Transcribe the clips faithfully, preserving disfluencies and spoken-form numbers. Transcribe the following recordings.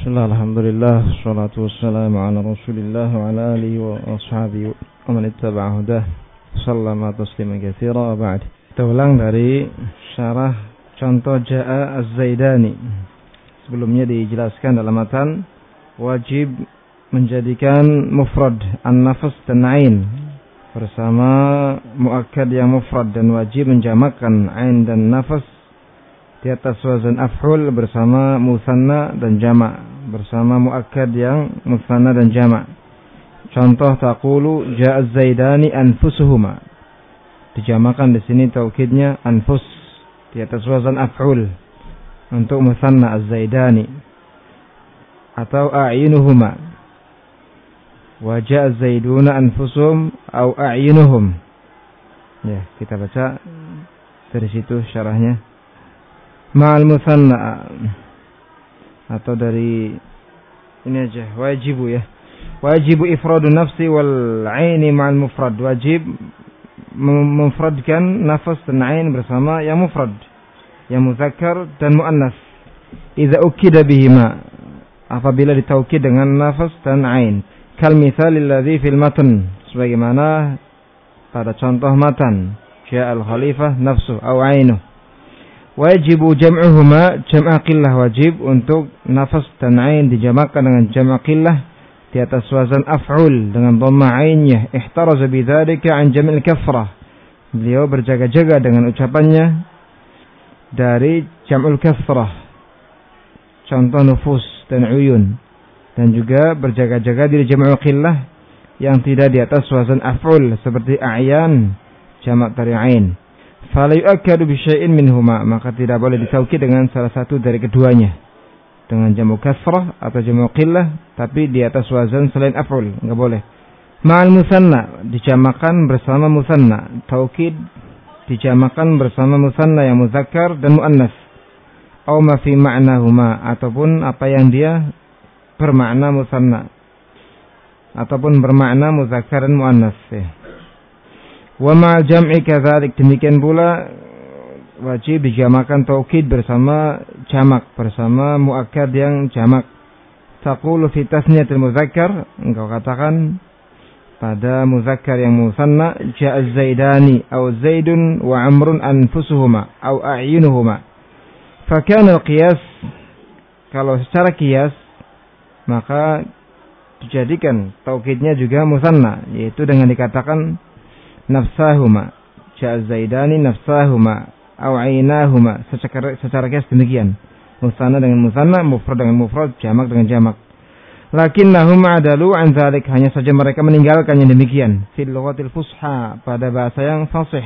Bismillah, alhamdulillah, salatu wassalamu ala rasulillah wa ala alihi wa ashabihi wa man ittaba'a hudah sallama tasliman katsira wa ba'd. Kita ulang dari syarah contoh Ja'a Az-Zaidani. Sebelumnya dijelaskan dalam matan wajib menjadikan mufrad an-nafs dan ain bersama muakkad yang mufrad, dan wajib menjamakkan ain dan nafs di atas wazan af'ul bersama musanna dan jama', bersama muakkad yang musanna dan jama'. Contoh taqulu ja'a az-zaidani anfusuhuma. Dijamakan di sini taukidnya anfus di atas wazan af'ul untuk musanna az-zaidani. Atau a'yinuhuma. Wa ja'a az-zaiduna anfusuhum au a'yinuhum. Ya, kita baca dari situ syarahnya. Ma'al musanna, atau dari ini aja, wajibu ya. Wajibu ifradu nafsi wal aini ma'al mufrad. Wajib memufradkan nafas dan ain bersama yang mufrad, yang muzakkar dan muannas. Idza ukida bihima, apabila ditaukid dengan nafas dan ain. Kal mithalil ladzi fil matan, sebagaimana pada contoh matan. Ja'al khalifah nafsu au ainuh. Wajibu jam'uhuma, jam'a qillah, wajib untuk nafas dan ain dijamakkan dengan jam'a qillah di atas wazan af'ul dengan dhamma ainnya. Ihtaraza bidzalika an jam'il kafrah. Beliau berjaga-jaga dengan ucapannya dari jam'ul kafrah. Contoh nufus dan uyun, dan juga berjaga-jaga dari jam'ul qillah yang tidak di atas wazan af'ul seperti a'yan, jamak dari ain. Fala yu'akkadu bi syai'in minhuma, maka tidak boleh ditaukid dengan salah satu dari keduanya, dengan jamu kasrah atau jamu qillah, tapi di atas wazan selain af'ul, enggak boleh. Ma'al musanna, dijamakan bersama musanna. Taukid dijamakan bersama musanna yang muzakkar dan muannas. Aw ma fi ma'nahuma, ataupun apa yang dia bermakna musanna ataupun bermakna muzakkar dan muannas ya. Wa ma'al jam'i kadzalik, demikian pula wajib dijamakan taukid bersama jamak, bersama muakkad yang jamak. Taqulu fi tasniyatil muzakkar, engkau katakan pada muzakkar yang musanna, ja'a az-zaidani aw zaidun wa amrun anfusuhuma aw a'yunuhuma. Fa kana al-qiyas, kalau secara qiyas maka dijadikan taukidnya juga musanna, yaitu dengan dikatakan nafsahuma, ja'a zaidani nafsahuma au ainahuma. Secara secara kias demikian, musanna dengan musanna, mufrad dengan mufrad, jamak dengan jamak. Lakinnahum adalu an dzalik, hanya saja mereka meninggalkan yang demikian. Fil lughatil fusha, pada bahasa yang fasih,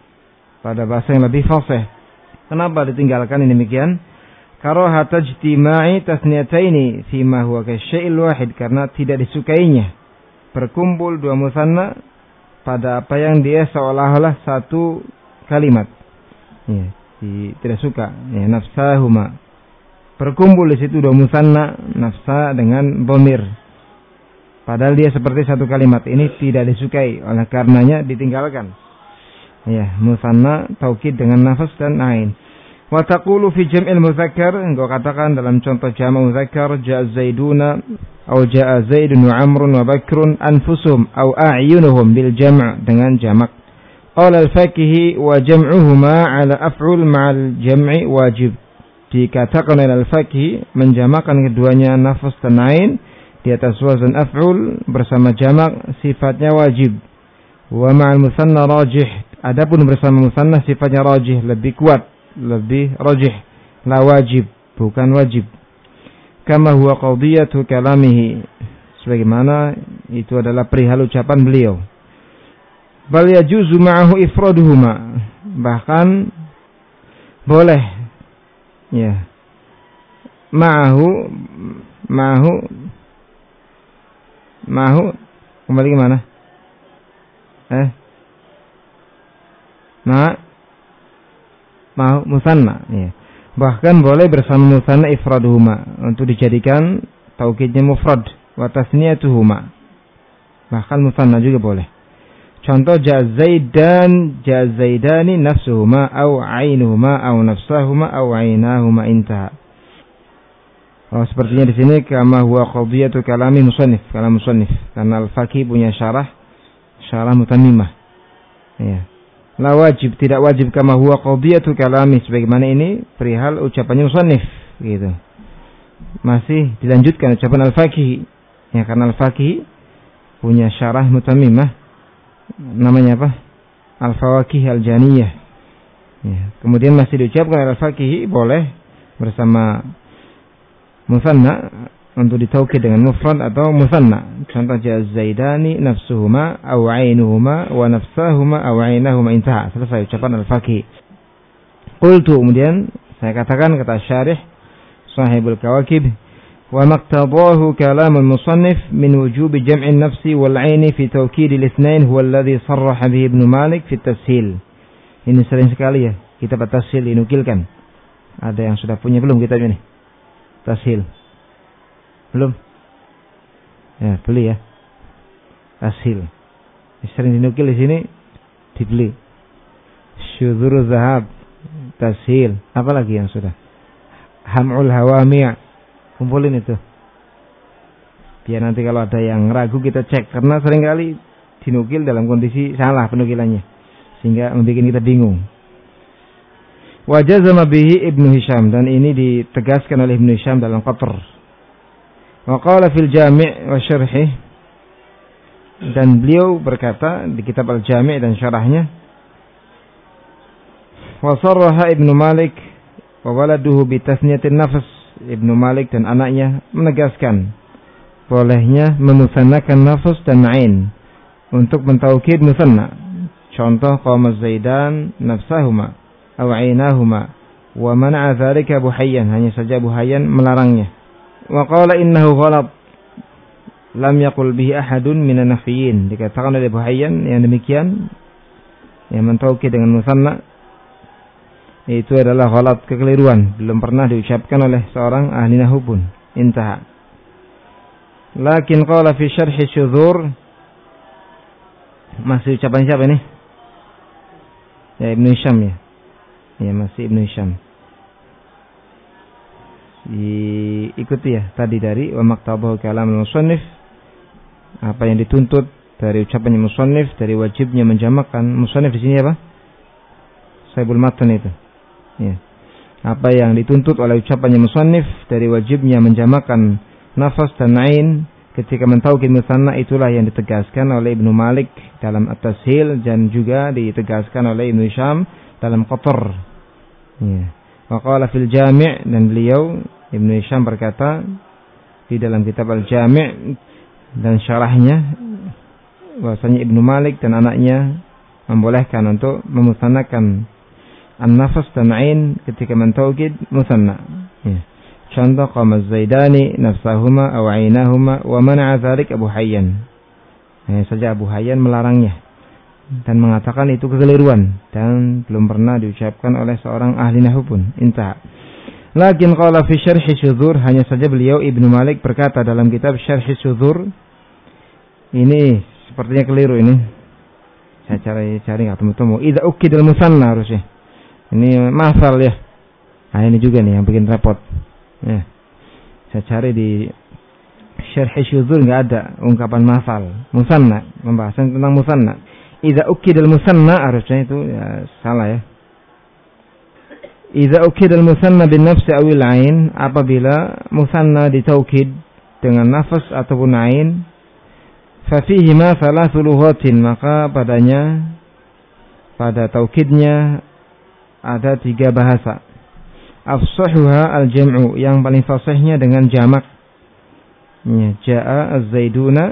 pada bahasa yang lebih fasih. Kenapa ditinggalkan yang demikian? Karahata ijtima'i tasniyataini fima huwa kasyai'il wahid, karena tidak disukainya berkumpul dua musanna pada apa yang dia seolah-olah satu kalimat. Ya, di, tidak suka. Ya, nafsahuma. Berkumpul di situ dua musanna, nafsa dengan dhamir. Padahal dia seperti satu kalimat. Ini tidak disukai, oleh karenanya ditinggalkan. Ya, musanna taukid dengan nafas dan ain. Wa taqulu fi jam'il muzakkar, engkau katakan dalam contoh jama' muzakkar, ja'a zaiduna atau ja'a zaidun wa amrun wa bakrun anfusuhum au a'yunuhum bil jam' dengan jamak. Qala al-faqihi wa jam'uhuma ala af'ul ma'al jam'i wajib. Dikatakan oleh al-faqihi menjamakan keduanya nafas dan ain di atas wazan af'ul bersama jamak sifatnya wajib. Wa ma'al musanna rajih, adapun bersama musanna sifatnya rajih, lebih kuat, lebih rajih, la wajib, bukan wajib. Kama huwa qadiyatu kalamihi, sebagaimana itu adalah perihal ucapan beliau. Bal yajuzu ma'ahu ifraduhuma, bahkan boleh ya ma'ahu ma'ahu ma'ahu kembali ke mana? Eh ma ma'ahu musanna ya. Bahkan boleh bersama musanna ifraduhuma, untuk dijadikan taukidnya mufrad, wa tasniyatuhuma. Bahkan musanna juga boleh. Contoh ja'a zaidan, ja'a zaidani nafsuhuma au ainuhuma au nafsahuma au ainahuma, intaha. Oh, sepertinya di sini kama huwa qadiyatu kalami musannif, kalam musannif. Karena Al-Faqih punya syarah syarah mutammimah. Ya. La wajib, tidak wajib kama huwa qadiyatu kalami, sebagaimana ini perihal ucapannya musannif gitu. Masih dilanjutkan ucapan Al-Faqih. Ya, karena Al-Faqih punya syarah mutammimah namanya apa? Al-Fawaqih Al-Janiyah. Ya, kemudian masih diucapkan Al-Faqih boleh bersama musanna untuk ditaukid dengan mufrad atau musanna. Contoh jaz zaidani nafsuhuma aw ainuhuma wa nafsahuma aw ainahuma, intaha. Selesai ucapan Al-Faqih. Qultu, kemudian saya katakan, kata syarih Sahibul Kawakib, wa maqtadahu kalamul musannif min wujubi jam'i nafsi wal aini fi tawkid al-ithnain huwa alladhi sarraha bihi Ibnu Malik fi at-tashil. Ini sering sekali ya kitab at-tashil dinukilkan. Ada yang sudah punya belum kitab ini? Tashil. Belum? Ya, beli ya. Tashil. Sering dinukil di sini, dibeli. Syudzur zahab, tashil. Apa lagi yang sudah? Ham'ul hawami'. Kumpulin itu. Biar nanti kalau ada yang ragu kita cek, karena seringkali dinukil dalam kondisi salah penukilannya, sehingga membuat kita bingung. Wajazama bihi Ibnu Hisham, dan ini ditegaskan oleh Ibnu Hisham dalam Qatr. Wa qala fil Jami' wa syarhih, dan beliau berkata di kitab Al-Jami' dan syarahnya, wa sarraha Ibnu Malik wa waladuhu bi tasniyatin nafs. Ibnu Malik dan anaknya menegaskan bolehnya memusannakan nafs dan ain untuk mentaukid musanna. Contoh qama Zaidan nafsahuma aw ainahuma, wa mana'a dzalika Abu Hayyan, hanya saja Abu Hayyan melarangnya. Wa qala innahu ghalat lam yaqul bihi ahadun minan nahwiyin, dikatakan oleh Abu Hayyan yang demikian, yang mentaukid dengan musanna itu adalah ghalat, kekeliruan, belum pernah diucapkan oleh seorang ahli nahwu pun, intaha. Lakin qala fi syarh syudzur, masih ucapan siapa ini? Ya, Ibnu Hisham ya. Ya, masih Ibnu Hisham. Diikuti ya tadi dari wa maktabahu kalamul musannif, apa yang dituntut dari ucapannya musannif, dari wajibnya menjamakkan. Musannif di sini apa? Sahibul matan itu. Ya. Apa yang dituntut oleh ucapannya musannif dari wajibnya menjamakkan nafas dan ain ketika mentaukid musanna, itulah yang ditegaskan oleh Ibnu Malik dalam At-Tashil, dan juga ditegaskan oleh Ibnu Hisham dalam Qatr. Ya. Wa qala fil Jami', dan beliau Ibnu Hisham berkata di dalam kitab Al-Jami' dan syarahnya, bahwasanya Ibnu Malik dan anaknya membolehkan untuk memusannakan an-nafas dan ain ketika mentaukid musanna. Ya. Contoh qama Zaidani nafsahuma aw ainahuma wa mana'a dzalik Abu Hayyan. Hanya saja Abu Hayyan melarangnya dan mengatakan itu kekeliruan dan belum pernah diucapkan oleh seorang ahli nahwu pun, intaha. Lakin qala fi syarh syudzur, hanya saja beliau Ibnu Malik berkata dalam kitab Syarh Syudzur, ini sepertinya keliru ini. Saya cari cari enggak temu-temu. Idza ukidal musanna harusnya. Ini masal ya. Nah, ini juga nih yang bikin repot. Ya. Saya cari di Syarh Syudzur enggak ada ungkapan masal. Musanna, pembahasan tentang musanna. Idza ukidal musanna, harusnya itu ya, salah ya. Idza ukidal musanna bin nafsi awil ain, apabila musanna ditaukid dengan nafas ataupun ain, fa fihi ma thalathu lughatin, maka padanya pada taukidnya ada tiga bahasa. Afsahuha al-jam'u, yang paling fasihnya dengan jamak. Ya, jaa az-zaiduna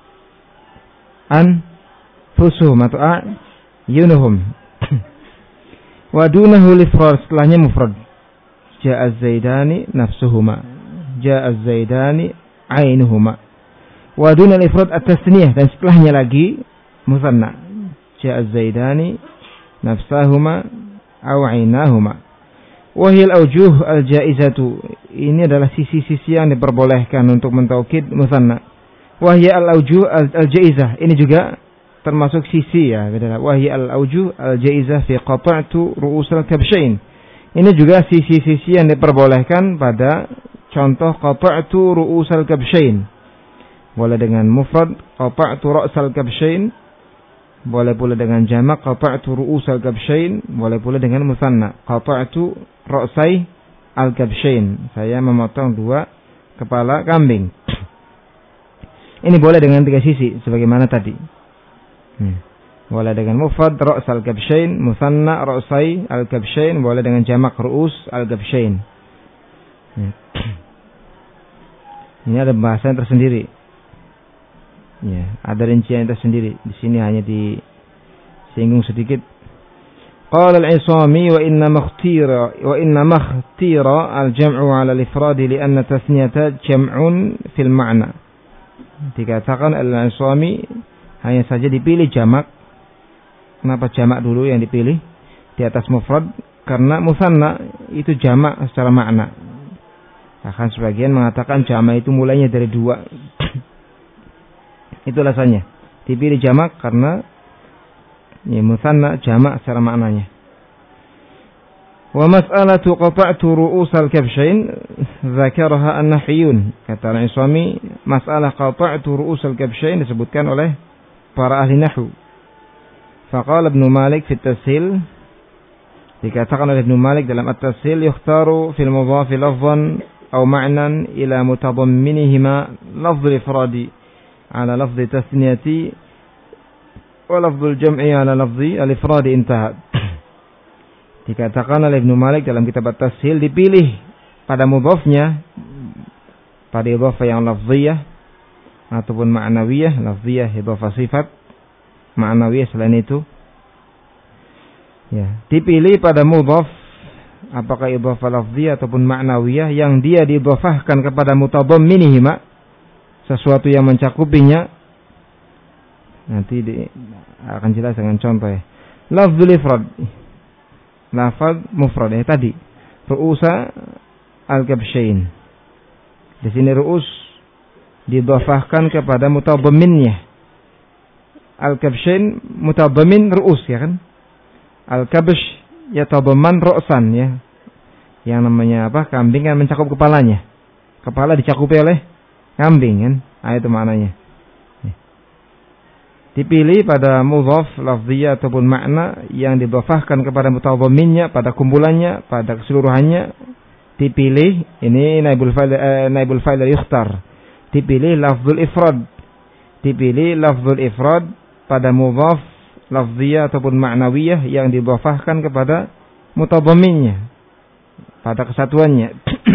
an fusuhum atau a yunuhum. Wa dunahu lifrad, setelahnya mufrad. Jaa az-zaidani nafsuhuma, jaa az-zaidani ainuhuma. Wa dunal ifrad at-tasniyah, dan setelahnya lagi musanna. Jaa az-zaidani nafsahuma aw ainahuma. Wahil aujuh al-jaizatu, ini adalah sisi-sisi yang diperbolehkan untuk mentaukid musanna. Wahya al-aujuh al-jaizah, ini juga termasuk sisi ya, wahya al-aujuh al-jaizah fi qata'tu ru'us al-kabshain. Ini juga sisi-sisi yang diperbolehkan pada contoh qata'tu ru'usal kabsyain. Boleh dengan mufrad qata'tu ra'sal kabsyain. Boleh pula dengan jamak qata'tu ru'usal kabsyain. Boleh pula dengan musanna qata'tu ra'sai al kabsyain. Saya memotong dua kepala kambing. Ini boleh dengan tiga sisi sebagaimana tadi. Hmm. Boleh dengan mufrad ra'sal kabsyain, musanna ra'sai al kabsyain, boleh dengan jamak ru'us al kabsyain. Hmm. Ini ada bahasan tersendiri. Ya, ada rincian tersendiri. Di sini hanya disinggung sedikit. Qala al-'Isami wa inna makhtira wa inna makhtira al-jam'u 'ala al-ifrad li'anna tasniyata jam'un fil ma'na. Dikatakan al-'Isami hanya saja dipilih jamak. Kenapa jamak dulu yang dipilih di atas mufrad? Karena musanna itu jamak secara makna. Akan sebagian mengatakan jamak itu mulainya dari dua. Itu alasannya. Dipilih jamak karena ya, musanna jamak secara maknanya. Wa mas'alatu qata'tu ru'usal kabsyain dzakaraha an-nahiyyun. Kata al-'Isami, masalah qata'tu ru'usal kabsyain disebutkan oleh para ahli nahwu. Faqala Ibnu Malik fi at-tashil, dikatakan oleh Ibnu Malik dalam at-tashil, yukhtaru fil mudhaf lafzan aw ma'nan ila mutadamminihima lafdh al-ifradi ala lafdh tasniyati wa lafdh al-jam'i ala lafdh al-ifradi, intaha. Dikatakan oleh Ibnu Malik dalam kitab at-tashil, dipilih pada mudhafnya pada idhafah yang lafziyah ataupun ma'nawiyah. Lafziyah idhafah sifat, ma'nawiyah selain itu. Ya, dipilih pada mudhaf apakah idhafah lafziyah ataupun ma'nawiyah yang dia diidhafahkan kepada mutadamminihima, sesuatu yang mencakupinya. Nanti di, akan jelas dengan contoh ya. Lafzul ifrad, lafaz mufrad ya tadi. Ru'usa al-kabsyain. Di sini ru'us diidhafahkan kepada mutadamminnya. Al-kabsyain mutadammin ru'us ya kan? Al-kabsh yatadamman ra'san ya. Yang namanya apa? Kambing kan mencakup kepalanya. Kepala dicakupi oleh kambing kan? Nah, itu maknanya. Dipilih pada mudhaf lafziyah ataupun makna yang didhafahkan kepada mutadamminnya, pada kumpulannya, pada keseluruhannya. Dipilih, ini naibul fa'il eh, naibul fa'il yukhtar. Dipilih lafzul ifrad. Dipilih lafzul ifrad pada mudhaf lafziyah ataupun ma'nawiyah yang didhafahkan kepada mutadamminnya, pada kesatuannya.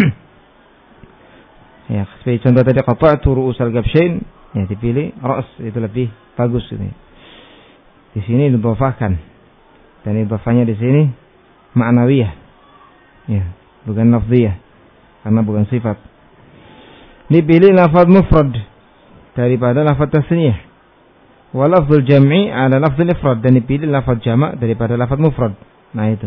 Ya, seperti contoh tadi qata'tu ru'usal kabsyain, ya dipilih ra's, itu lebih bagus ini. Di sini didhafahkan. Dan idhafahnya di sini ma'nawiyah. Ya, bukan lafziyah karena bukan sifat. Dipilih lafaz mufrad daripada lafaz tasniyah. Wa lafzul jam'i ala lafzul ifrad, dan dipilih lafaz jamak daripada lafaz mufrad. Nah itu.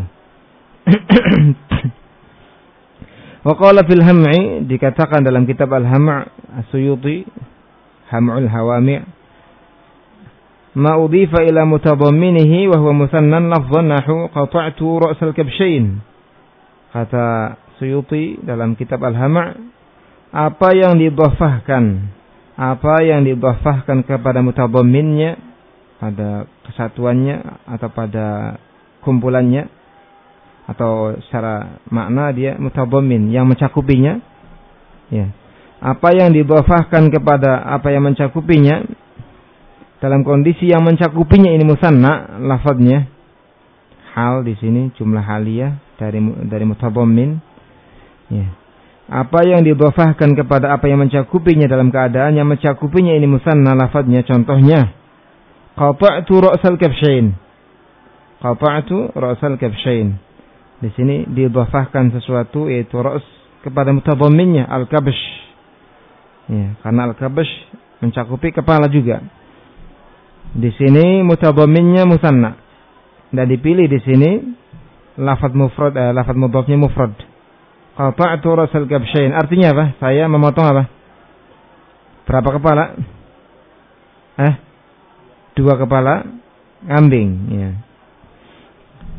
Wa qala fil ham'i, dikatakan dalam kitab al-ham' as-Suyuti, Ham'ul Hawami', ma udhifa ila mutadamminihi wa huwa musannan lafzan nahu qata'tu ra'sal kabsyain. Kata Suyuti dalam kitab al-ham', apa yang didhafahkan, apa yang didhafahkan kepada mutadamminnya, pada kesatuannya atau pada kumpulannya, atau secara makna dia mutadammin yang mencakupinya, ya. Apa yang didhafahkan kepada apa yang mencakupinya dalam kondisi yang mencakupinya ini musanna lafadznya, hal di sini jumlah haliyah dari dari mutadammin, ya. Apa yang didhafahkan kepada apa yang mencakupinya dalam keadaan yang mencakupinya ini musanna lafadznya, contohnya qata'tu ra'sal kabsyain. Qata'tu ra'sal kabsyain. Di sini didhafahkan sesuatu yaitu ra's kepada mutadamminnya al-kabsh. Ya, karena al-kabsh mencakupi kepala juga. Di sini mutadamminnya musanna. Dan dipilih di sini lafaz mufrad, eh, lafaz mudhafnya mufrad. Qata'tu ra'sal kabsyain. Artinya apa? Saya memotong apa? Berapa kepala? Eh? Dua kepala kambing, ya.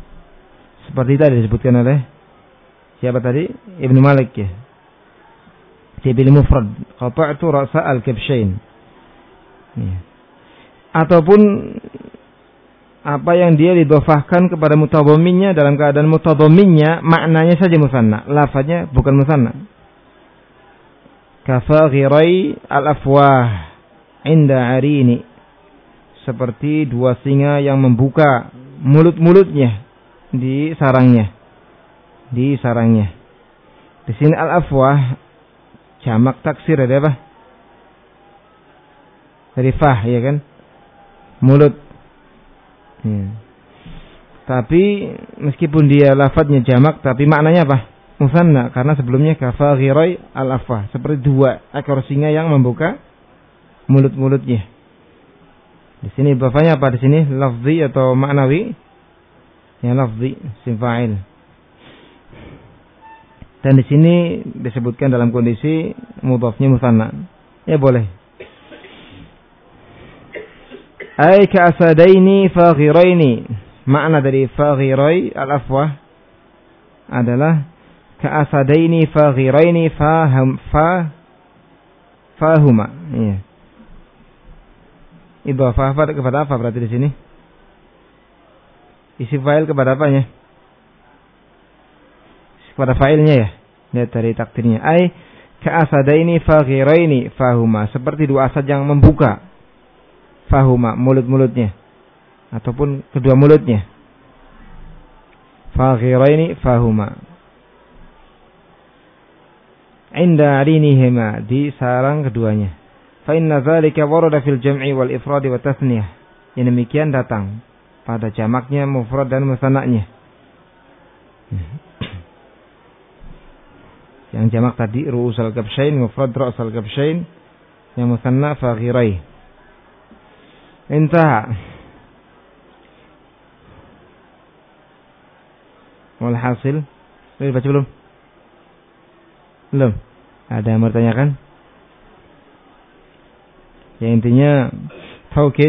Seperti tadi disebutkan oleh siapa tadi? Ibnu Malik ya. dia pilih mufrad, qata'tu ra'sa al-kabshain. Ya. Ataupun apa yang dia didhofahkan kepada mutadhamminnya dalam keadaan mutadhamminnya maknanya saja musanna, lafaznya bukan musanna. Kafaghirai al-afwah inda arini, seperti dua singa yang membuka mulut-mulutnya di sarangnya. Di sarangnya. Di sini al-afwah jamak taksir ada apa? Dari fah, ya kan? Mulut. Ya. Tapi meskipun dia lafadznya jamak, tapi maknanya apa? Musanna, karena sebelumnya kafaghirai al-afwah, seperti dua ekor singa yang membuka mulut-mulutnya. Di sini bafanya apa di sini? Lafzi atau maknawi? Ya, lafzi, isim fa'il. Dan di sini disebutkan dalam kondisi mudhafnya musanna. Ya boleh. Ai ka'asadaini faghiraini. Makna dari faghirai al-afwah adalah ka'asadaini faghiraini fahum fa fahuma. Iya. Idhofah kepada apa berarti di sini? Isim fa'il kepada apanya? Kepada fa'ilnya ya. Lihat dari takdirnya. Ai ka'asadaini faghiraini fahuma, seperti dua asad yang membuka fahuma, mulut-mulutnya ataupun kedua mulutnya. Faghiraini fahuma inda arinihima, di sarang keduanya. Fa inna dzalika warada fil jam'i wal ifrad wa tasniyah. Yang demikian datang pada jamaknya, mufrad dan musanna'nya. Yang jamak tadi ru'usal kabshain, mufrad ra'sal kabshain, yang musanna faghirai. Intaha. Walhasil, boleh baca belum? Belum. Ada yang bertanyakan? Ya, intinya taukid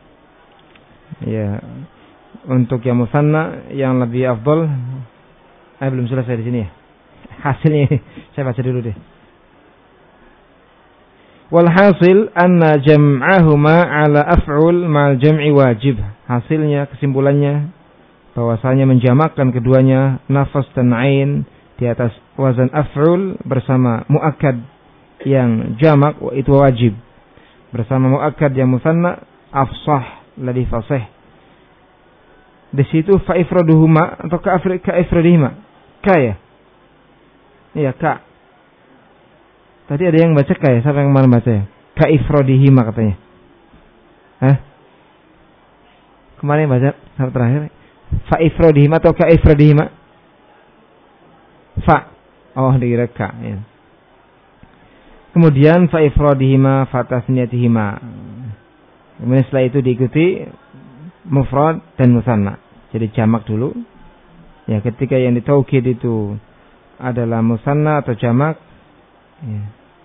ya untuk yang musanna yang lebih afdal. Eh belum selesai di sini ya. Hasilnya saya baca dulu deh. Walhasil anna jam'ahuma ala af'ul ma'al jam'i wajib. Hasilnya, kesimpulannya bahwasanya menjamakkan keduanya nafas dan ain di atas wazan af'ul bersama muakkad yang jamak itu wajib. Bersama muakkad yang musanna afsah, lebih fasih. Di situ fa ifraduhuma atau ka ifradihima. Ka ya? Iya, ka. Tadi ada yang baca ka ya? Siapa yang kemarin baca ya? Ka ifradihima katanya. Hah? Kemarin baca sampai terakhir. Fa ifradihima atau ka ifradihima? Fa. Oh, dikira ka ya. Kemudian fa ifradihima fa tasniyatihima. Kemudian setelah itu diikuti mufrad dan musanna. Jadi jamak dulu. Ya, ketika yang ditaukid itu adalah musanna atau jamak, ya.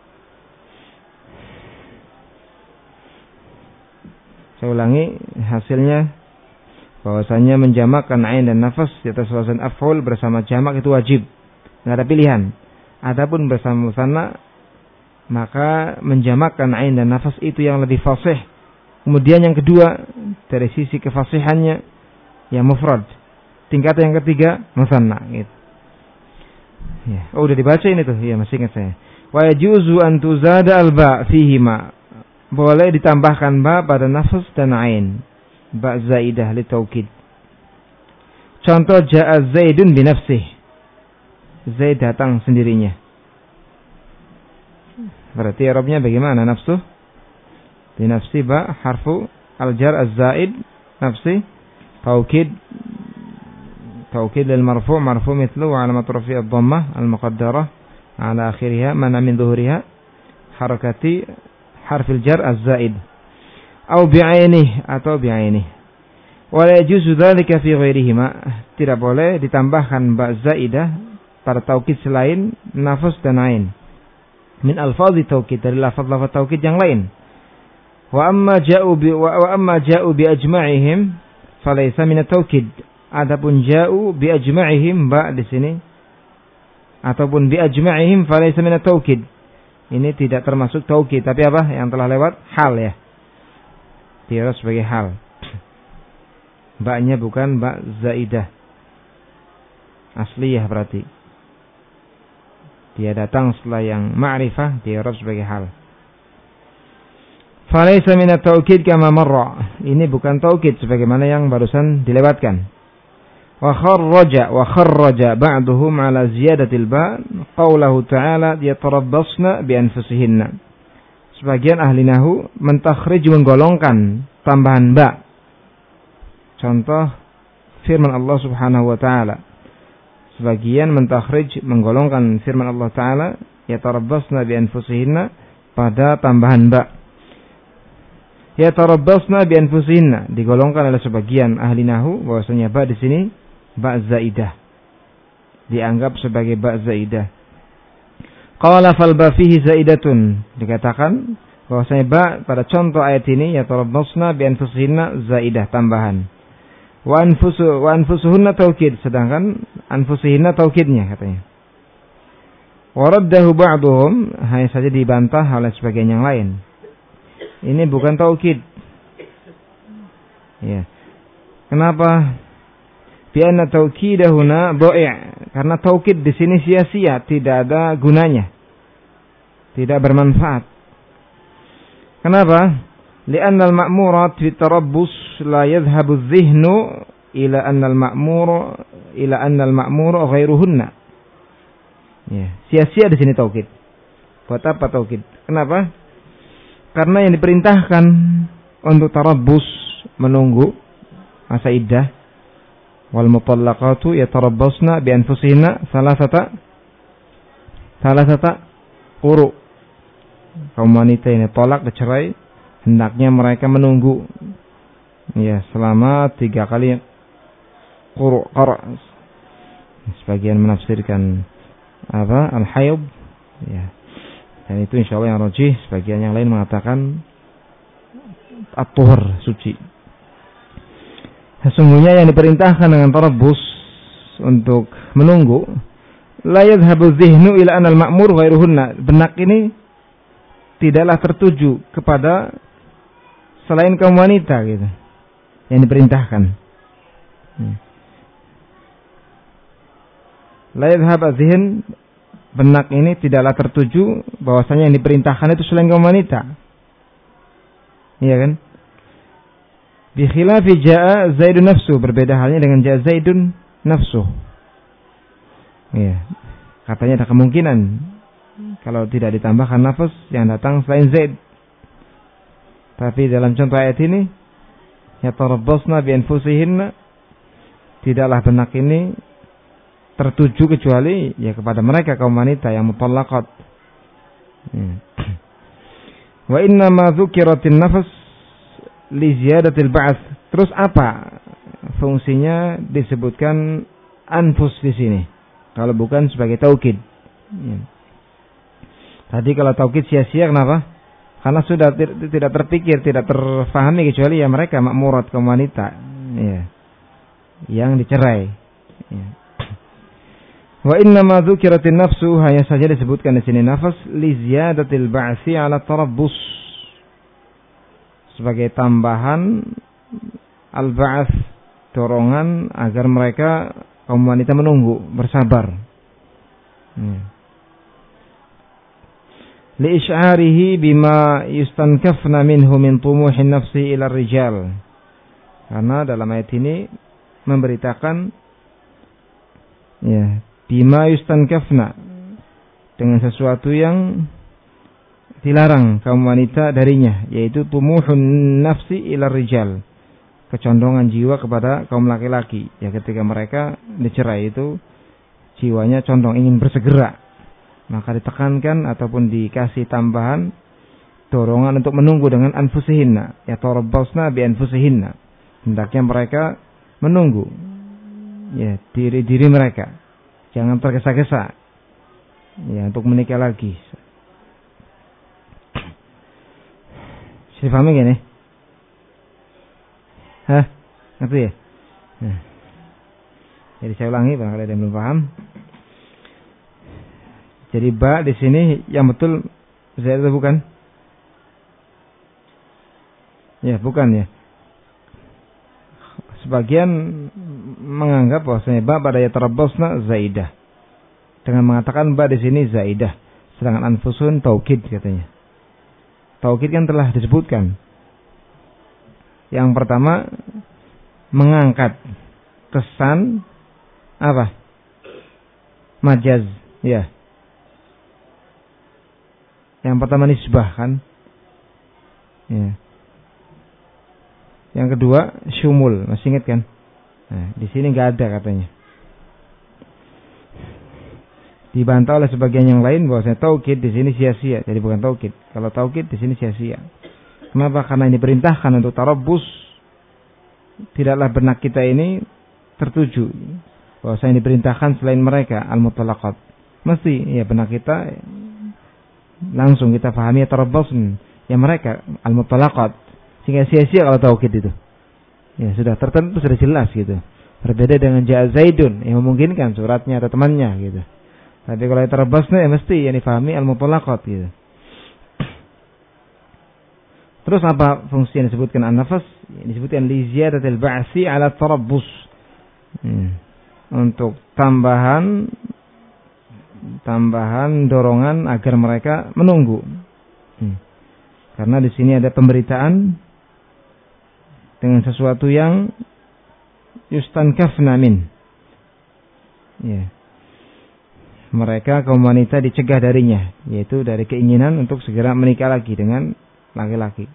Saya ulangi hasilnya bahwasanya menjamakkan ain dan nafas di atas wazan af'ul bersama jamak itu wajib, nggak ada pilihan. Adapun bersama musanna maka menjamakkan ain dan nafas itu yang lebih fasih. Kemudian yang kedua dari sisi kefasihannya ya mufrad. Tingkatan yang ketiga musanna gitu. Ya. Oh, udah dibaca ini tuh. Iya, masih ingat saya. Wa yajuzu an tuzada al-ba fihima. Boleh ditambahkan ba pada nafas dan ain. Ba zaidah li taukid. Contoh ja'a Zaidun bi nafsihi. Zaid datang sendirinya. Berarti i'rabnya bagaimana? Nafsu bi nafsi ba harfu al-jar az-zaid nafsi taukid توكيد للمرفوع مرفوع مثله وعلامة رفعه الضمة المقدرة على آخرها منع من ظهورها حركة حرف الجر الزائد أو بعينه atau بعينه ولا يجوز ذلك في غيرهما. Tidak boleh ditambahkan ba zaidah pada taukid selain nafas dan ain min alfazi taukid, dari lafaz-lafaz taukid yang lain. Wa amma ja'u bi wa amma ja'u bi ajma'ihim falaysa min at-taukid. Adapun ja'u bi ajma'ihim ba di sini ataupun bi ajma'ihim falaysa min at-taukid. Ini tidak termasuk taukid, tapi apa? Yang telah lewat hal ya. Diarab sebagai hal. Ba-nya bukan ba zaidah. Asliyah berarti. Dia datang setelah yang ma'rifah, diarab sebagai hal. Falaysa min at-taukid kama marra. Ini bukan taukid sebagaimana yang barusan dilewatkan. Wa kharraja wa kharraja ba'duhum ala ziyadatil ba' qaulahu ta'ala yatarabbasna bi anfusihinna. Sebagian ahli nahwu mentakhrij menggolongkan tambahan ba. Contoh firman Allah Subhanahu wa taala. Sebagian mentakhrij menggolongkan firman Allah taala yatarabbasna bi anfusihinna pada tambahan ba. Yatarabbasna bi anfusihinna digolongkan oleh sebagian ahli nahwu bahwasanya ba di sini ba zaidah. Dianggap sebagai ba zaidah. Qala fal ba fihi zaidatun. Dikatakan bahwasanya ba pada contoh ayat ini yatarabbasna bi anfusihinna zaidah tambahan. Wa anfusu wa anfusuhunna taukid, sedangkan anfusihinna taukidnya katanya. Wa raddahu ba'dhum, hanya saja dibantah oleh sebagian yang lain. Ini bukan taukid. Ya. Kenapa? Bi'anna taukidahuna dha'i', karena taukid di sini sia-sia, tidak ada gunanya. Tidak bermanfaat. Kenapa? Li'anna al-ma'murat fi tarabbus la yadhhabu adh-dhihnu ila anna al-ma'mur ila anna al-ma'mur ghairuhunna. Ya, sia-sia di sini taukid. Buat apa taukid? Kenapa? Karena yang diperintahkan untuk tarabbus, menunggu masa iddah, wal mutallaqatu yatarabbasna bi anfusihinna salasata salasata quru. Kaum wanita ini tolak, dicerai, hendaknya mereka menunggu ya selama tiga kali quru qara. Sebagian menafsirkan apa? Al-hayd ya. Dan itu insyaallah yang rajih, sebagian yang lain mengatakan at-tuhur, suci. Sesungguhnya yang diperintahkan dengan tarabbus untuk menunggu, la yadhhabu dhihnu ila anal ma'mur ghairuhunna. Benak ini tidaklah tertuju kepada selain kaum wanita gitu. Yang diperintahkan. La yadhhabu dhihn, benak ini tidaklah tertuju bahwasanya yang diperintahkan itu selain kaum wanita. Iya kan? Bi khilafi jaa Zaidun nafsu, berbeda halnya dengan jaa Zaidun nafsu. Iya. Katanya ada kemungkinan kalau tidak ditambahkan nafas yang datang selain Zaid. Tapi dalam contoh ayat ini yatarabbasna bi anfusihinna, tidaklah benak ini tertuju kecuali ya kepada mereka kaum wanita yang mutallaqat. Ya. Wa inna ma dzukiratin nafas li ziyadatil ba'ts. Terus apa fungsinya disebutkan anfus di sini kalau bukan sebagai taukid? Ya. Tadi kalau taukid sia-sia, kenapa? Karena sudah tidak terpikir, tidak terfahami kecuali ya mereka makmurat kaum wanita ya, yang dicerai. Ya. Wa inna ma dzukiratin nafsu, hanya saja disebutkan di sini nafas li ziyadatil ba'si ala tarabbus, sebagai tambahan al-ba'ats, dorongan agar mereka kaum wanita menunggu, bersabar. Hmm. Li isy'arihi bima yustankafna minhu min tumuhin nafsi ila rijal. Karena dalam ayat ini memberitakan ya, bima yustankafna, dengan sesuatu yang dilarang kaum wanita darinya, yaitu tumuhun nafsi ila rijal, kecondongan jiwa kepada kaum laki-laki. Ya, ketika mereka dicerai itu jiwanya condong ingin bersegera, maka ditekankan ataupun dikasih tambahan dorongan untuk menunggu dengan anfusihinna, ya tarabbasna bi anfusihinna, hendaknya mereka menunggu ya diri-diri mereka, jangan tergesa-gesa ya untuk menikah lagi. Bisa dipahami gini? Hah? Ngerti ya? Nah. Jadi saya ulangi barangkali ada yang belum paham. Jadi ba di sini yang betul Zaidah bukan? Ya, bukan ya. Sebagian menganggap bahwasanya ba pada yatarabbasna zaidah. Dengan mengatakan ba di sini zaidah, sedangkan anfusun taukid katanya. Taukid kan telah disebutkan. Yang pertama mengangkat kesan apa? Majaz, ya. Yang pertama nisbah kan? Ya. Yang kedua syumul, masih ingat kan? Nah, di sini nggak ada katanya. Dibantah oleh sebagian yang lain bahwasanya taukid di sini sia-sia, jadi bukan taukid. Kalau taukid di sini sia-sia. Kenapa? Karena ini diperintahkan untuk tarabbus. Tidaklah benak kita ini tertuju bahwasanya diperintahkan selain mereka al-mutlaqat. Mesti ya benak kita langsung kita pahami ya tarabbusn ya mereka al-mutlaqat. Sehingga sia-sia kalau taukid itu. Ya sudah tertentu, sudah jelas gitu. Berbeda dengan ja'a Zaidun yang memungkinkan suratnya atau temannya gitu. Tapi kalau tarabbasna ya mesti yang difahami al-mutlaqat gitu. Terus apa fungsi yang disebutkan an-nafas? Disebutkan li ziyadatil ba'si 'ala tarabbus. Hmm. Untuk tambahan tambahan dorongan agar mereka menunggu. Hmm. Karena di sini ada pemberitaan dengan sesuatu yang yustankafna min. Ya. Mereka kaum wanita dicegah darinya, yaitu dari keinginan untuk segera menikah lagi dengan laki-laki.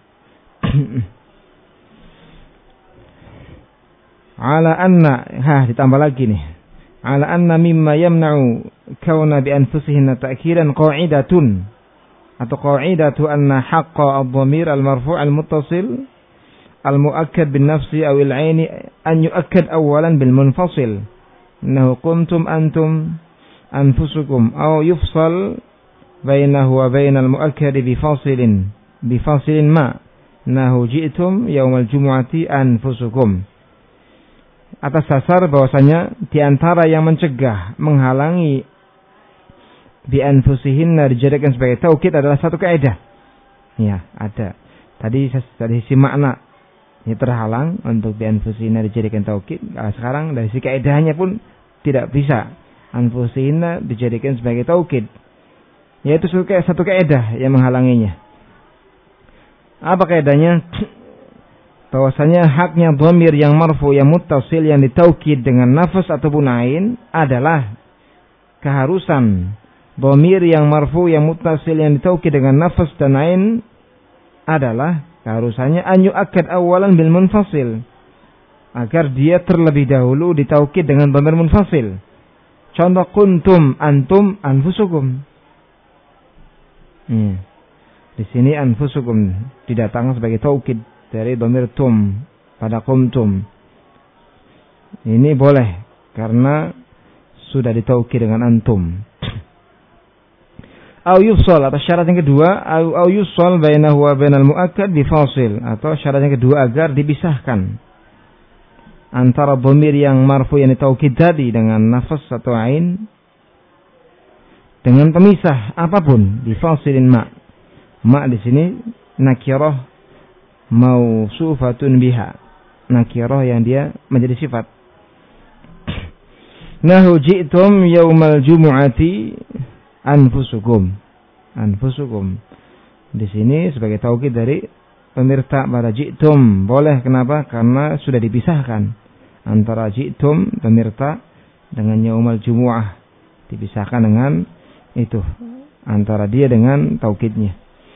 Ala anna, ha ditambah lagi nih. Ala anna mimma yamna'u kauna bi anfusihinna ta'khiran qa'idatun atau qa'idatu anna haqqa ad-dhamir al-marfu' al-muttasil al-mu'akkad bin nafsi aw al-'aini an yu'akkad awalan bil munfasil innahu qumtum antum anfusukum aw yufsal bainahu wa bainal mu'akkad bi fasilin bi fasilin ma innahu ji'tum yaumal jumu'ati anfusukum. Atas dasar bahwasanya di antara yang mencegah menghalangi bi anfusihinna dijadikan sebagai taukid adalah satu kaidah. Ya, ada. Tadi dari sisi makna ini terhalang untuk bi anfusihinna dijadikan taukid. Kalau sekarang dari sisi kaidahnya pun tidak bisa anfusihinna dijadikan sebagai taukid. Yaitu satu kaidah yang menghalanginya. Apa kaidahnya? Bahwasanya haknya dhamir yang marfu yang muttasil yang ditaukid dengan nafas ataupun ain adalah keharusan dhamir yang marfu yang muttasil yang ditaukid dengan nafas dan ain adalah keharusannya an yu'akkad awalan bil munfasil, agar dia terlebih dahulu ditaukid dengan dhamir munfasil. Contoh kuntum antum anfusukum. Hmm. Di sini anfusukum didatangkan sebagai taukid dari dhamir tum pada kumtum. Ini boleh karena sudah ditaukid dengan antum. Au yufsal atau syarat yang kedua au, au yufsal bainahu wa bainal muakkad bi fasil, atau syarat yang kedua agar dipisahkan antara dhamir yang marfu yang ditaukid tadi dengan nafas atau ain dengan pemisah apapun di fasilin ma. Ma di sini nakirah mausufatun biha, nakirah yang dia menjadi sifat. Nahu ji'tum yaumal jumu'ati anfusukum. Anfusukum di sini sebagai taukid dari pemirta pada ji'tum. Boleh, kenapa? Karena sudah dipisahkan antara ji'tum pemirta dengan yaumal jumu'ah, dipisahkan dengan itu antara dia dengan taukidnya.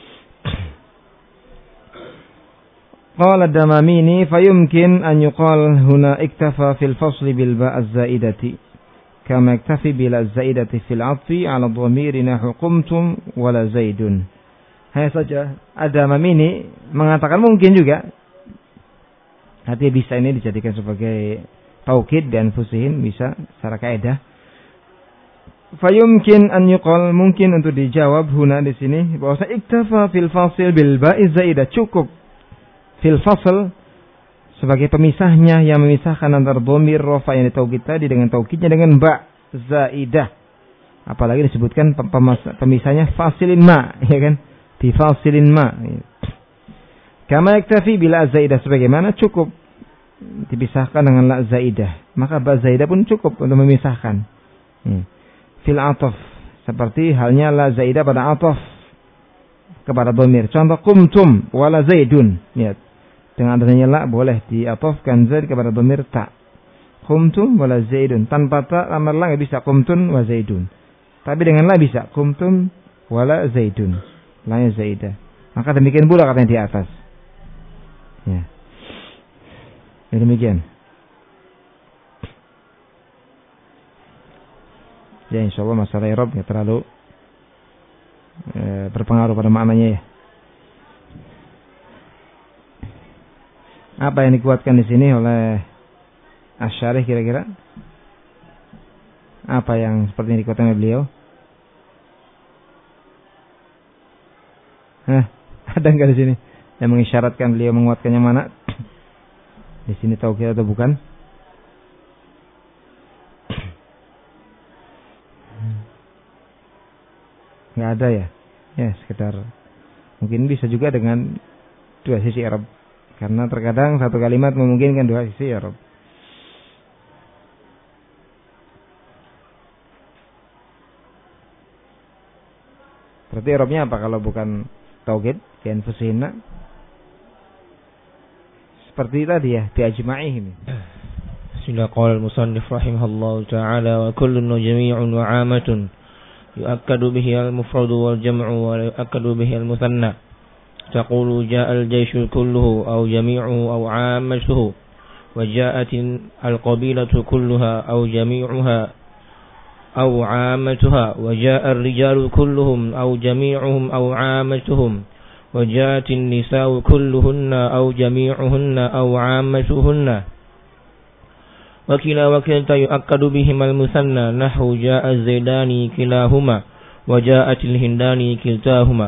Qala ad-Damamini fayumkin an yuqal huna iktafa fil fasli bil ba' az-zaidati kama iktafi bil az-zaidati fil 'athfi 'ala dhamiri nahu qumtum wala zaidun. Hanya saja ad-Damamini mengatakan mungkin juga artinya bisa ini dijadikan sebagai taukid dan fusihin, bisa secara kaidah. Fayumkin an yuqal, mungkin untuk dijawab huna di sini bahwa iktafa fil fasil bil ba' az-zaidah, cukup fil fasl sebagai pemisahnya yang memisahkan antara dhamir rafa yang ditaukid tadi dengan taukidnya dengan ba zaidah. Apalagi disebutkan pemisahnya fasilin ma, ya kan? fi fasilin ma. Kama yaktafi bila zaidah, sebagaimana cukup dipisahkan dengan la zaidah, maka ba zaidah pun cukup untuk memisahkan. Hmm. Fil ataf, seperti halnya la zaidah pada ataf kepada dhamir. Contoh kumtum wala zaidun. Lihat. Dengan adanya la boleh diatafkan zaid kepada dhamir ta. Kumtum wala zaidun. Tanpa ta amar la enggak bisa kumtun wa zaidun. Tapi dengan la bisa kumtum wala zaidun. La nya zaidah. Maka demikian pula katanya di atas. Ya. Ya demikian. Ya insyaallah masalah i'rab enggak terlalu e, berpengaruh pada maknanya ya. Apa yang dikuatkan di sini oleh Asy-Syarih kira-kira? Apa yang seperti yang dikuatkan oleh beliau? Hah, ada enggak di sini yang mengisyaratkan beliau menguatkan yang mana? Di sini taukid atau bukan? Enggak ada ya? Ya, sekitar mungkin bisa juga dengan dua sisi i'rab. Karena terkadang satu kalimat memungkinkan dua sisi i'rab. Berarti i'rabnya apa kalau bukan taukid? Kian fusihna. Seperti tadi ya, biajma'ihim. Sila qala al-musannif rahimahullahu ta'ala wa kullun jami'un wa 'amatun yu'akkadu bihi al-mufradu wal jam'u wa yu'akkadu bihi al-muthanna. Taqulu ja'a al-jayshu kulluhu aw jami'uhu aw 'ammatuhu wa ja'at al-qabilatu kulluha aw jami'uha aw 'ammatuha wa ja'a ar-rijalu kulluhum aw jami'uhum aw 'ammatuhum وجاءت النساء كلهن أو جميعهن أو عامتهن وكلا وكلتا يؤكد بهما المثنى نحو جاء الزيدان كلاهما وجاءت الهندان كلتاهما.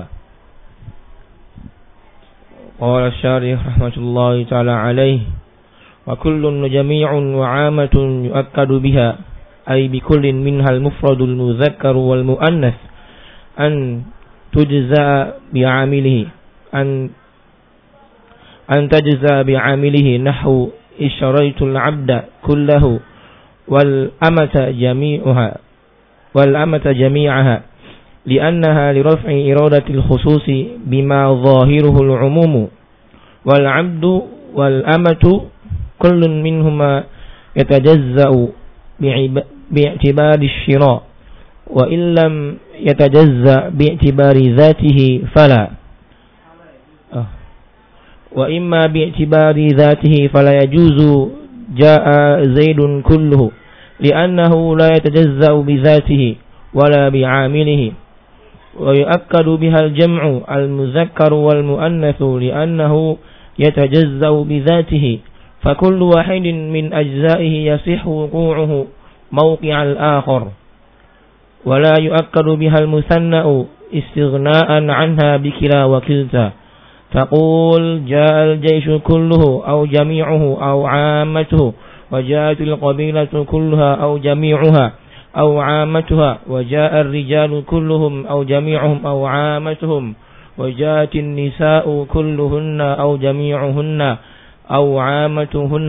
قال الشارح رحمة الله تعالى عليه وكل جميع وعامة يؤكد بها أي بكل منها المفرد المذكر والمؤنث أن تجزى بعامله أن أن تجزى بعامله نحو اشتريت العبد كله والأمة جميعها والأمة جميعها لأنها لرفع إرادة الخصوص بما ظاهره العموم والعبد والأمة كل منهما يتجزأ باعتبار الشراء وإن لم يتجزأ باعتبار ذاته فلا وإما باعتبار ذاته فلا يجوز جاء زيد كله لأنه لا يتجزأ بذاته ولا بعامله ويؤكد بها الجمع المذكر والمؤنث لأنه يتجزأ بذاته فكل واحد من أجزائه يصح وقوعه موقع الآخر ولا يؤكد بها المثنى استغناء عنها بكلا وكلتا. تقول جاء الجيش كله أو جميعه أو عامته وجاءت القبيلة كلها أو جميعها أو عامتها وجاء الرجال كلهم أو جميعهم أو عامتهم وجاءت النساء كلهن أو جميعهن أو عامتهن.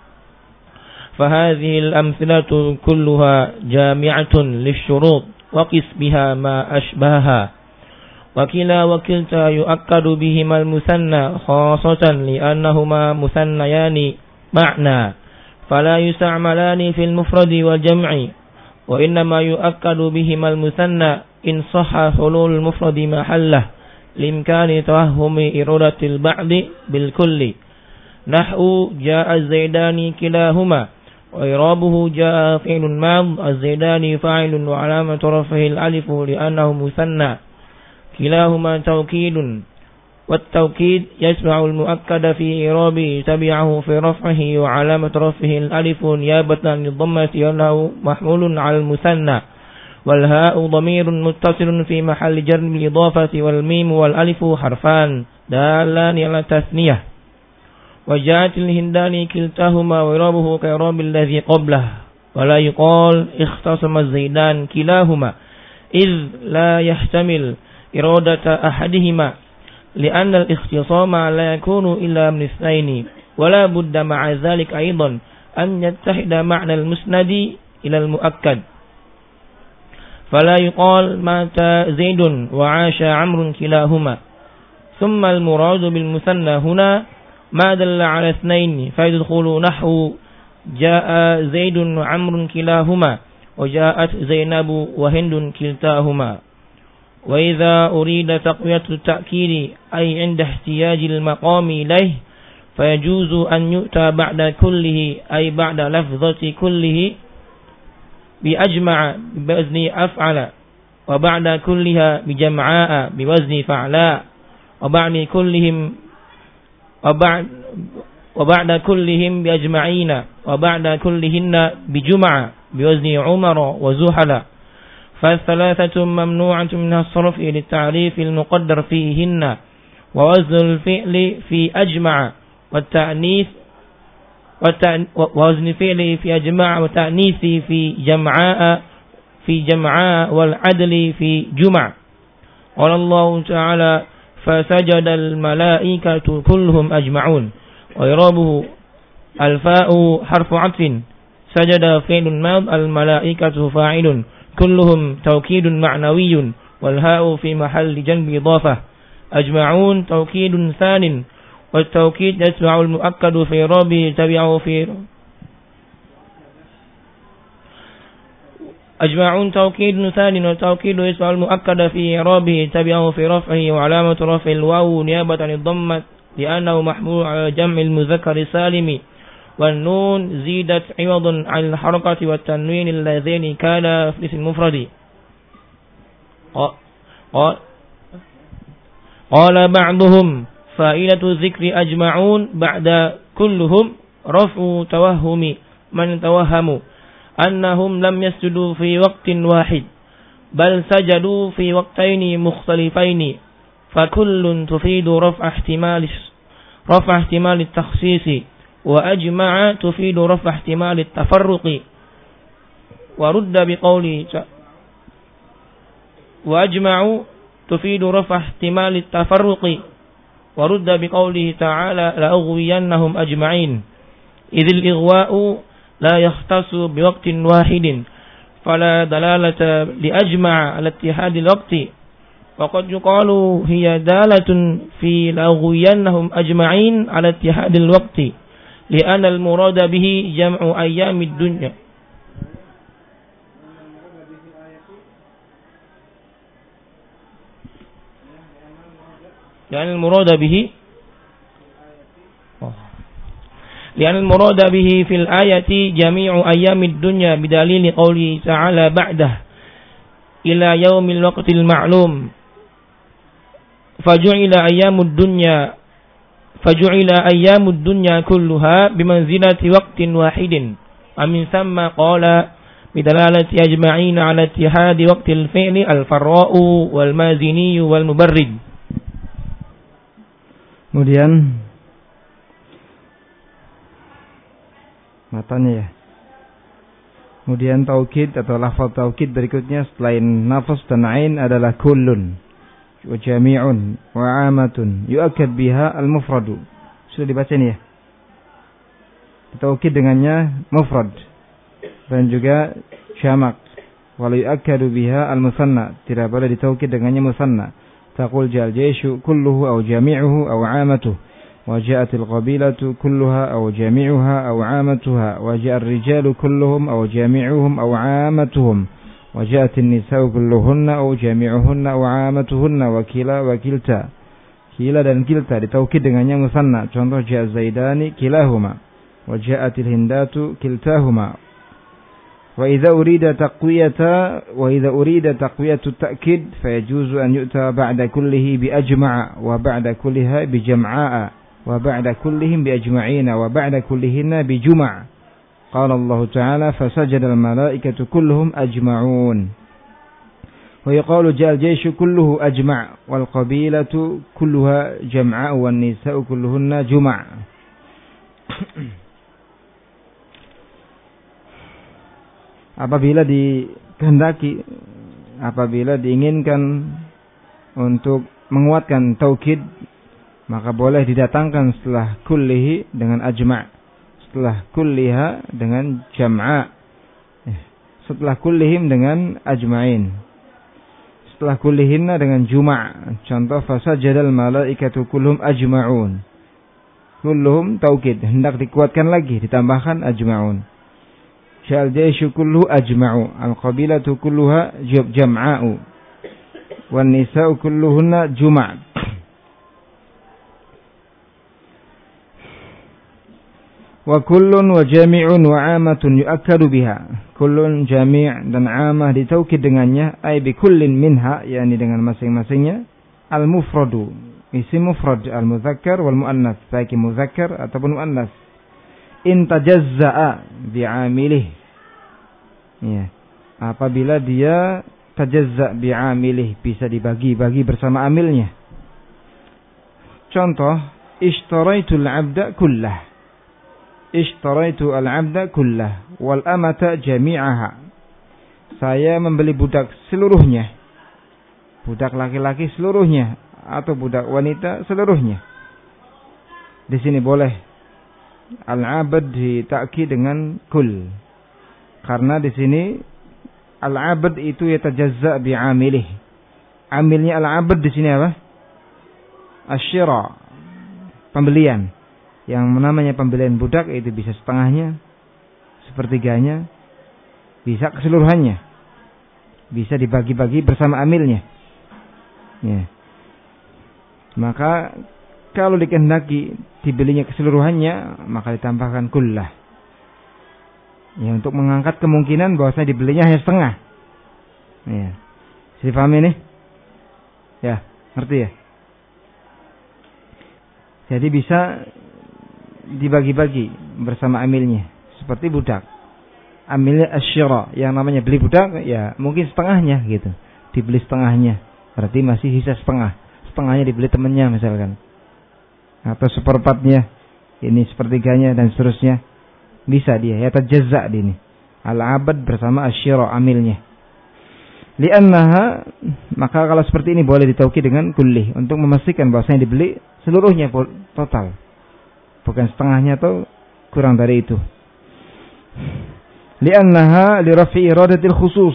فهذه الأمثلة كلها جامعة للشروط وقس بها ما أشبهها. وكلا وكلتا يؤكد بهما المثنى خاصة لأنهما مثنيان معنى فلا يستعملان في المفرد والجمع وإنما يؤكد بهما المثنى إن صح حلول المفرد محله لإمكان توهم إرادة البعض بالكل نحو جاء الزيدان كلاهما وإعرابه جاء فعل ماض الزيدان فاعل وعلامة رفعه الألف لأنه مثنى كلاهما توكيد والتوكيد يتبع المؤكد في إعرابه تبعه في رفعه وعلامة رفعه الألف نيابة عن الضمة لأنه محمول على المثنى والهاء ضمير متصل في محل جر بالإضافة والميم والألف حرفان دالان على التثنية. وجاءت الهندان كلتاهما وإعرابه كإعراب الذي قبله ولا يقال اختصم الزيدان كلاهما إذ لا يحتمل إرادة أحدهما لأن الاختصام لا يكون إلا من اثنين ولا بد مع ذلك أيضا أن يتحد معنى المسند إلى المؤكد فلا يقال مات زيد وعاش عمرو كلاهما ثم المراد بالمثنى هنا ما دل على اثنين فيدخل نحو جاء زيد وعمرو كلاهما وجاءت زينب وهند كلتاهما. وإذا أريد تقوية التأكيد أي عند احتياج المقام إليه فيجوز أن يؤتى بعد كله أي بعد لفظة كله بأجمع بوزن أفعل وبعد كلها بجمعاء بوزن فعلاء وبعد كلهم وبعد وبعد كلهم بأجمعين وبعد كلهن بجمع بوزن عمر وزحل فالثلاثة ممنوعة من الصرف للتعريف المقدر فيهن ووزن الفعل في أجمع والتأنيث ووزن الفعل في أجمع والتأنيث في جمعاء في جمعاء والعدل في جمع. قال الله تعالى فسجد الملائكة كلهم أجمعون وإعرابه الفاء حرف عطف سجد فعل ماض الملائكة فاعل كلهم توكيد معنوي والهاء في محل جنب إضافة أجمعون توكيد ثان والتوكيد يتبع المؤكد في إعرابه تبعه في أجمعون توكيد ثان والتوكيد يتبع المؤكد في إعرابه تبعه في رفعه وعلامة رفع الواو نيابة عن الضمة لأنه محمول على جمع المذكر السالم والنون زيدت عوض عن الحركة والتنوين اللذين كان في الاسم المفرد. قال بعضهم فائدة ذكر أجمعون بعد كلهم رفع توهم من توهم أنهم لم يسجدوا في وقت واحد بل سجدوا في وقتين مختلفين فكل تفيد رفع احتمال رفع احتمال التخصيص وأجمع تفيد رفع احتمال التفرق ورد بقوله وأجمع تفيد رفع احتمال التفرق ورد بقوله تعالى لأغوينهم أجمعين إذ الإغواء لا يختص بوقت واحد فلا دلالة لأجمع على اتحاد الوقت وقد يقال هي دالة في لأغوينهم أجمعين على اتحاد الوقت لأن المراد به جمع أيام الدنيا لأن المراد به لأن المراد به في الآية جميع أيام الدنيا بدليل قوله تعالى بعده إلى يوم الوقت المعلوم فجعل أيام الدنيا فجعل أيام الدنيا كلها بمنزلة وقت واحد ومن ثم قال بدلالة أجمعين على اتحاد وقت الفعل الفراء والمازني والمبرد. Kemudian matanya ya. Kemudian taukid atau lafaz taukid berikutnya selain nafas dan ain adalah kullun wa jami'un wa 'amatun yu'akkad biha al-mufradu. Sudah dibaca nih ya. Taukid dengannya mufrad dan juga jamak. Wa yu'akkadu biha al-musanna. Tidak boleh ditaukid dengannya musanna. تقول جاء الجيش كله أو جميعه أو عامته وجاءت القبيلة كلها أو جميعها أو عامتها وجاء الرجال كلهم أو جميعهم أو عامتهم وجاءت النساء كلهن أو جميعهن أو عامتهن وكلا وكلتا كلا dan kilta ditaukid dengannya musanna. Contoh جاء الزيدان كلاهما وجاءت الهندات كلتاهما. وإذا أريد تقوية وإذا أريد تقوية التأكيد فيجوز أن يؤتى بعد كله بأجمع وبعد كلها بجمعاء وبعد كلهم بأجمعين وبعد كلهن بجمع. قال الله تعالى فسجد الملائكة كلهم أجمعون. ويقال جاء الجيش كله أجمع والقبيلة كلها جمعاء والنساء كلهن جمع. Apabila dikehendaki, apabila diinginkan untuk menguatkan taukid, maka boleh didatangkan setelah kullihi dengan ajma', setelah kulliha dengan jam'a, setelah kullihim dengan ajma'in, setelah kullihinna dengan juma'. Contoh fasajadal malaikatu kulluhum ajma'un. Kulluhum taukid, hendak dikuatkan lagi, ditambahkan ajma'un. Sya'al jaishu kulluhu ajma'u, al-qabilatu kulluha jam'a'u, wan nisa'u kulluhunna juma'. Wa kullun wa jami'un wa 'amatun yu'akkadu biha. Kullun, jami' dan 'amah ditaukid dengannya, ay bi kullin minha, yakni dengan masing-masingnya. Al-mufradu, isim mufrad, al-mudzakkar wal muannas, baik mudzakkar ataupun muannas. In tajazza'a bi'amilih. Ya. Apabila dia tajazza' bi'amilih, bisa dibagi-bagi bersama amilnya. Contoh, ishtaraitul 'abda kullah. Ishtaraitu al-'abda kullah wal amata jami'aha. Saya membeli budak seluruhnya. Budak laki-laki seluruhnya atau budak wanita seluruhnya. Di sini boleh al-'abd dita'kid dengan kull. Karena di sini al-'abd itu yatajazza bi'amilih. Amilnya al-'abd di sini apa? Asyira, pembelian. Yang namanya pembelian budak itu bisa setengahnya, sepertiganya, bisa keseluruhannya, bisa dibagi-bagi bersama amilnya. Ya. Maka kalau dikehendaki dibelinya keseluruhannya, maka ditambahkan kullah. Ya, untuk mengangkat kemungkinan bahwasanya dibelinya hanya setengah. Ya. Bisa dipahami ini? Ya, ngerti ya? Jadi bisa dibagi-bagi bersama amilnya, seperti budak. Amilnya asyira, yang namanya beli budak, ya mungkin setengahnya gitu, dibeli setengahnya, berarti masih sisa setengah, setengahnya dibeli temannya misalkan, atau seperempatnya, ini sepertiganya dan seterusnya, bisa dia ya tajazza ini al-'abd bersama asyira amilnya. Li'annaha, maka kalau seperti ini boleh ditaukid dengan kullih, untuk memastikan bahwasanya dibeli seluruhnya total, bukan setengahnya atau kurang dari itu. Li'annaha li raf'i iradatil khusus.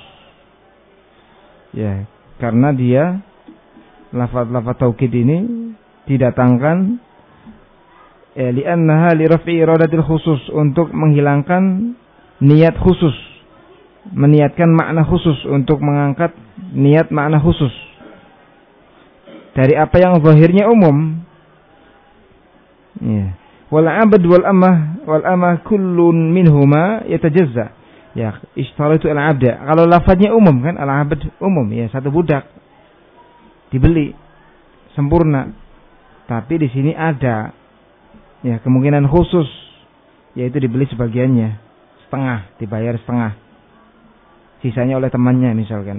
Ya, karena dia lafaz-lafaz taukid ini didatangkan ya, li'annaha li raf'i iradatil khusus, untuk menghilangkan niat khusus, meniatkan makna khusus, untuk mengangkat niat makna khusus dari apa yang zahirnya umum. Ya. Wal 'abd wal amah wal amah kullun minhuma yatajazza. Ya, ishtaraitu al-'abda. Kalau lafaznya umum kan, al-'abd umum, ya satu budak dibeli sempurna. Tapi di sini ada ya kemungkinan khusus, yaitu dibeli sebagiannya, setengah, dibayar setengah, sisanya oleh temannya misalkan.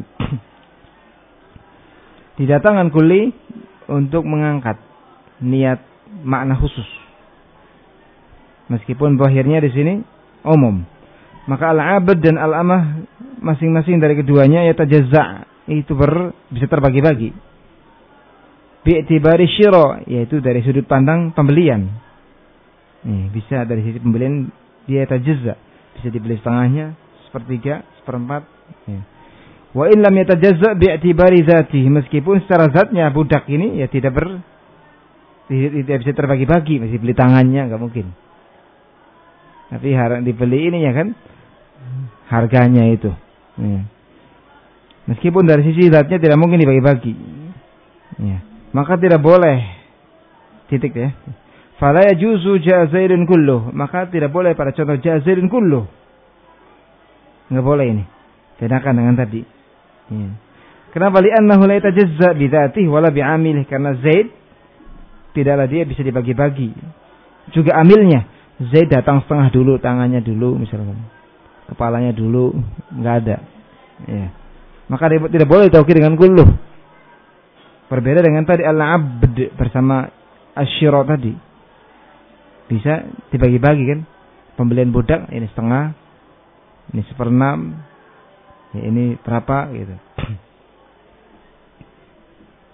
Didatangkan kuli untuk mengangkat niat makna khusus, meskipun zahirnya di sini umum. Maka al-'abd dan al-amah masing-masing dari keduanya ya tajazza, itu ber, bisa terbagi-bagi. Bi'tibari syira, yaitu dari sudut pandang pembelian. Nih, bisa dari sisi pembelian dia tajazza, bisa dibeli setengahnya, sepertiga, seperempat. Ya. Wa in lam yatajazza bi'tibari dzatihi, meskipun secara zatnya budak ini ya tidak ber tidak bisa terbagi-bagi, masih beli tangannya enggak mungkin. Tapi harus dibeli ininya kan, harganya itu. Ya. Meskipun dari sisi zatnya tidak mungkin dibagi-bagi. Ya. Maka tidak boleh, titik ya. Fala yajuzu jazairun kulluh, maka tidak boleh pada contoh jazairun kulluh. Enggak boleh ini. Bedakan dengan tadi. Ya. Kenapa? Li'annahu la yatajazza bi dzatihi wala bi 'amilihi, karena Zaid tidaklah dia bisa dibagi-bagi. Juga amilnya, Zaid datang setengah dulu, tangannya dulu misalkan, kepalanya dulu, enggak ada. Ya. Maka tidak boleh taukid dengan kulluh. Berbeda dengan tadi al-'abd bersama asyira tadi. Bisa dibagi-bagi kan. Pembelian budak ini setengah, ini seperenam, ya ini berapa gitu.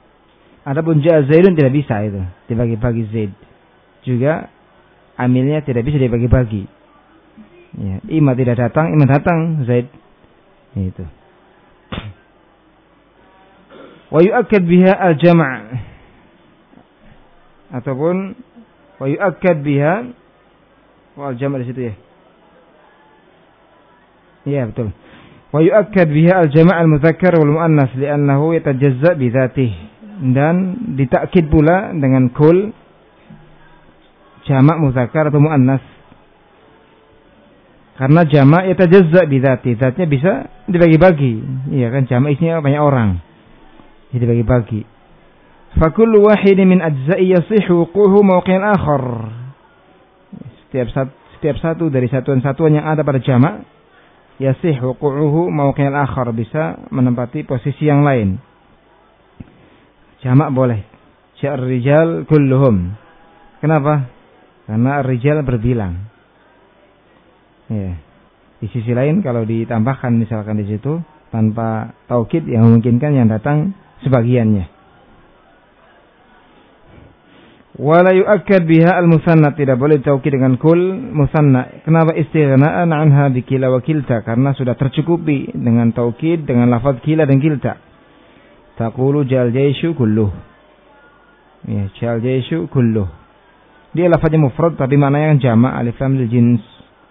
Adapun ja'a Zaidun tidak bisa itu, dibagi-bagi Zaid. Juga amilnya tidak bisa dibagi-bagi. Ya, ima tidak datang, ima datang Zaid. Itu. Wa yu'akkad biha al-jam' ataupun wa yu'akkad biha wa al-jam' di situ ya. Iya betul. Wa yu'akkad biha al-jam' al-mudzakkar wal muannas li'annahu yatajazza bi dzatihi, dan ditakkid pula dengan kul jamak mudzakkar atau muannas. Karena jamak yatajazza bi dzatihi, zatnya bisa dibagi-bagi. Iya kan, jamak isinya banyak orang. Jadi bagi-bagi. Fa kullu wahidin min ajza'i yasihu wuquhu mawqi'an akhar. Setiap satu, setiap satu dari satuan-satuan yang ada pada jamak yasihu wuquhu mawqi'an akhar, bisa menempati posisi yang lain. Jamak boleh. Sya'ar rijal kulluhum. Kenapa? Karena rijal berbilang. Ya. Di sisi lain kalau ditambahkan misalkan di situ tanpa taukid yang memungkinkan yang datang sebagiannya. Wala yu'akkad biha al-musanna, tidak boleh taukid dengan kul musanna. Kenapa? Istighna'an anha bi kila wa kilta, karena sudah tercukupi dengan taukid dengan lafaz kila dan kilta. Taqulu jal jaishu kulluh. Ya, jal jaishu kulluh. Dia lafaznya mufrad tapi maknanya jamak, alif lam lil jins.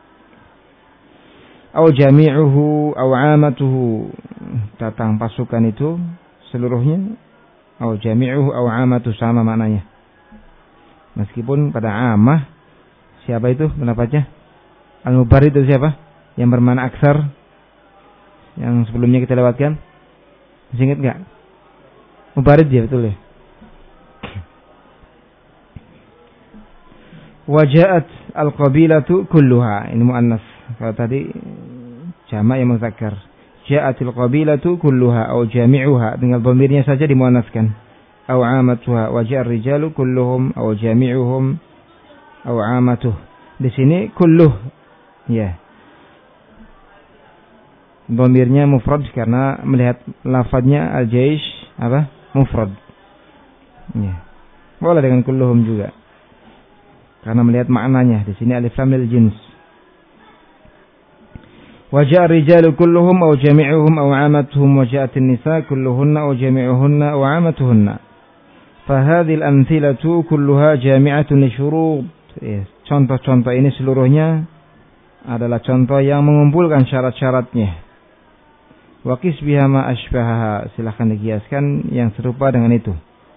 Aw jami'uhu aw 'amatuhu, datang pasukan itu seluruhnya, atau jami'uhu atau amatu, sama maknanya. Meskipun pada amah, siapa itu pendapatnya? Al-Mubarid itu siapa? Yang bermakna aksar, yang sebelumnya kita lewatkan. Masih ingat enggak? Mubarid dia, betul ya. Waja'at al-qabilatu kulluha, ini muannas. Kalau tadi jamak yang muzakkar. Ja'atil qabilatu kulluha aw jami'uha, dengan dhamirnya saja dimuannaskan. Aw 'amatuha wa ja'a ar-rijalu kulluhum aw jami'uhum aw 'amatuh. Di sini kulluh ya. Dhamirnya mufrad karena melihat lafadznya al-jaish apa? Mufrad. Ya. Boleh dengan kulluhum juga. Karena melihat maknanya di sini alif lam lil jins. وجاء الرجال كلهم أو جميعهم أو عامتهم وجاءت النساء كلهن أو جميعهن أو عامتهن فهذه الأمثلة كلها جامعة لشروط. Contoh-contoh ini seluruhnya adalah contoh yang mengumpulkan syarat-syaratnya. Wa qis biha ma ashbahaha, silakan dikiaskan yang serupa dengan itu.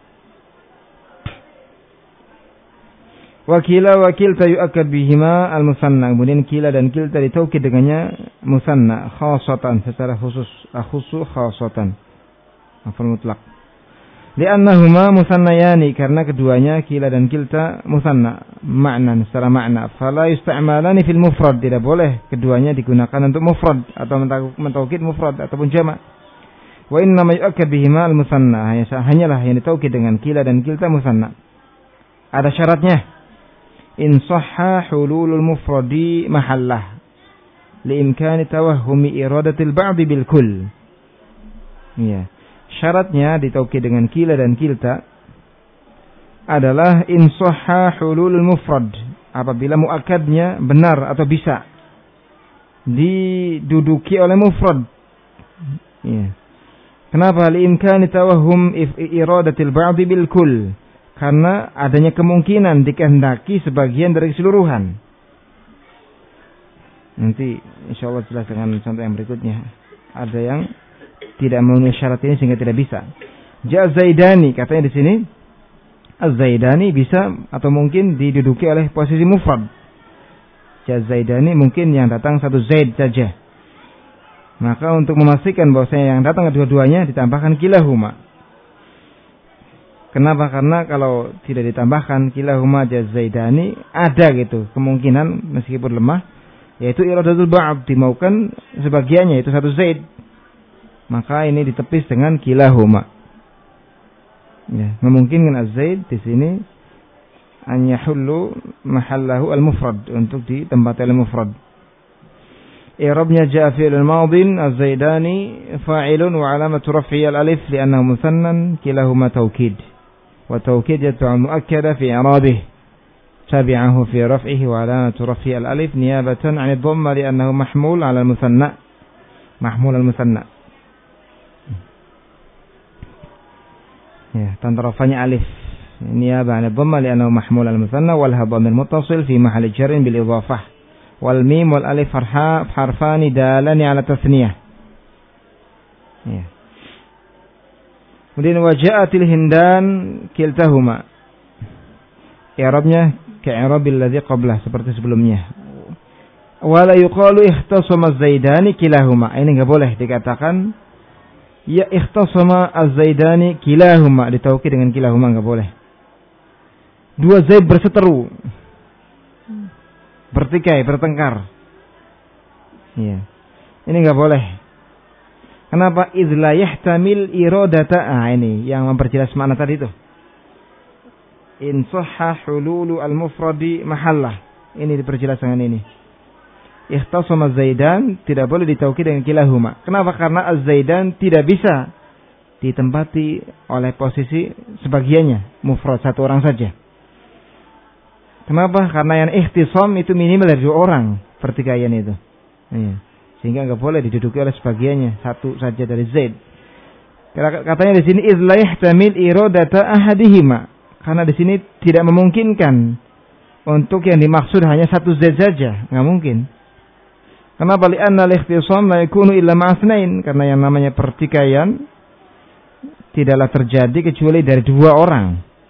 Wa kila wa kilta yu'akkad bihima al-musanna, kemudian kila dan kilta ditaukid dengannya musanna khasatan, secara khusus, akhusu khasatan, maf'ul mutlaq. Li'annahuma musannayani, karena keduanya kila dan kilta musanna maknan, secara makna. Fala yusta'malani fil mufrad, tidak boleh keduanya digunakan untuk mufrad atau mentaukid mufrad ataupun jamak. Wa inna ma yu'akkad bihima al-musanna, hanyalah yang ditaukid dengan kila dan kilta musanna. Ada syaratnya. In sahha hululul mufradi mahallah liimkani tawahhumi iradatil ba'di bil kull. Ya. Syaratnya ditaukid dengan kila dan kilta adalah in sahha hululul mufrad, apabila muakkadnya benar atau bisa diduduki oleh mufrad. Ya. Kenapa? Liimkani tawahhum iradatil ba'di bil kull, karena adanya kemungkinan dikehendaki sebagian dari keseluruhan. Nanti insyaallah jelas dengan contoh yang berikutnya. Ada yang tidak memenuhi syarat ini sehingga tidak bisa. Ja Zaidani, katanya di sini Az-Zaidani bisa atau mungkin diduduki oleh posisi mufrad. Ja Zaidani mungkin yang datang satu Zaid saja. Maka untuk memastikan bahwasanya yang datang kedua-duanya ditambahkan kilahuma. Kenapa? Karena kalau tidak ditambahkan kilahuma jazaidani, ada gitu kemungkinan meskipun lemah, yaitu iradatul ba'd, dimaukan sebagiannya itu satu zaid. Maka ini ditepis dengan kilahuma. Ya, memungkinkan az-zaid di sini an yahullu mahallahu al-mufrad, untuk ditempati al-mufrad. I'rabnya ja'a fi'lun madin az-zaidani fa'ilun wa 'alamatu raf'i al-alif li'annahu musannan kilahuma taukid. wa tawkidatu muakkada fi i'rabih tabi'ahu fi raf'ihi wa alamatu raf'i al-alif niyabatan 'an ad-dhamma li'annahu mahmul 'ala al-musanna mahmul al-musanna. Ya, tanda rafa'nya alif niyabah 'an ad-dhamma li'annahu mahmul al-musanna wal ha dhamir muttasil fi mahall jarrin bil idhafah wal mim wal alif harfa harfani dalani 'ala tasniyah. Ya. Kemudian waja'atil hindan kiltahuma. I'rabnya ka'irabil ladzi qablah seperti sebelumnya. Wala yuqalu ihtasama az-zaidani kilahuma. Ini enggak boleh dikatakan ya ihtasama az-zaidani kilahuma, ditaukid dengan kilahuma enggak boleh. Dua Zaid berseteru. Bertikai, bertengkar. Iya. Ini enggak boleh. Kenapa? Idz la yahtamil iradata. Ah, ini yang memperjelas makna tadi itu. In sahha hululu al-mufradi mahallah. Ini diperjelas dengan ini. Ikhtasama Zaidan tidak boleh ditaukid dengan kilahuma. Kenapa? Karena az-Zaidan tidak bisa ditempati oleh posisi sebagiannya, mufrad satu orang saja. Kenapa? Karena yang ikhtisam itu minimal dari dua orang pertikaian itu. Iya. Sehingga enggak boleh diduduki oleh sebagiannya, satu saja dari Zaid. Katanya di sini idz la yahtamil iradata ahadihima. Karena di sini tidak memungkinkan untuk yang dimaksud hanya satu Zaid saja, enggak mungkin. Kenapa? Li'anna al-ikhtisam la yakunu illa ma'asnain, karena yang namanya pertikaian tidaklah terjadi kecuali dari dua orang.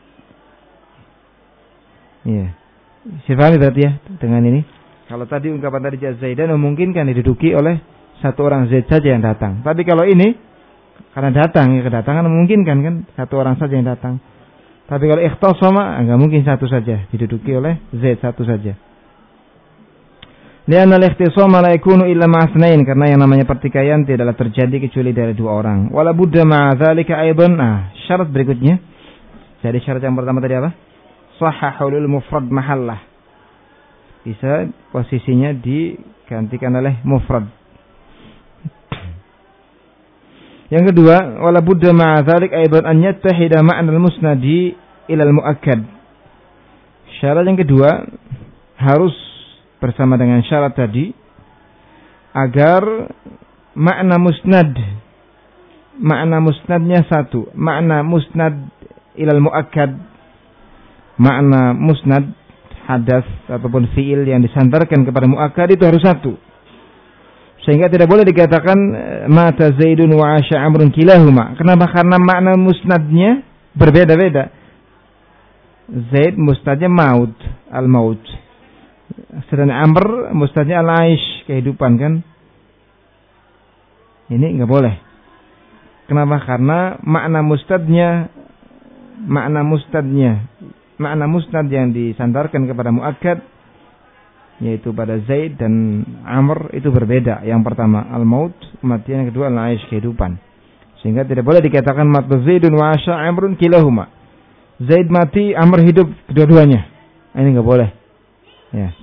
Iya. Siapa berarti ya dengan ini? Kalau tadi ungkapan tadi Zaidan memungkinkan diduduki oleh satu orang Zaid saja yang datang. Tapi kalau ini karena datang, ya kedatangan memungkinkan kan satu orang saja yang datang. Tapi kalau ikhtasama enggak mungkin satu saja diduduki oleh Zaid satu saja. Li'anna al-ikhtisama la yakunu illa ma'asnain, karena yang namanya pertikaian tidaklah terjadi kecuali dari dua orang. Wala budda ma'a dzalika aidan. Nah, syarat berikutnya. Jadi syarat yang pertama tadi apa? Sahha hulul mufrad mahallah. Bisa posisinya digantikan oleh mufrad. Yang kedua, wala budda ma'a dzalik aidan an yattahida ma'na al-musnadi ila al-muakkad. Syarat yang kedua harus bersama dengan syarat tadi agar makna musnad makna musnadnya satu, makna musnad ila al-muakkad, makna musnad hadas ataupun fiil yang disandarkan kepada muakkad itu harus satu. Sehingga tidak boleh dikatakan mata Zaidun wa asha Amrun kilahuma. Kenapa? Karena makna musnadnya berbeda-beda. Zaid musnadnya maut, al-maut. Sedangkan Amr musnadnya al-aish, kehidupan kan. Ini enggak boleh. Kenapa? Karena makna musnadnya makna musnadnya makna musnad yang disandarkan kepada muakkad yaitu pada Zaid dan Amr itu berbeda. Yang pertama al-maut, kematian. Yang kedua al-aish, kehidupan. Sehingga tidak boleh dikatakan mata Zaidun wa asha Amrun kilahuma. Zaid mati, Amr hidup, kedua-duanya. Ini enggak boleh. Ya.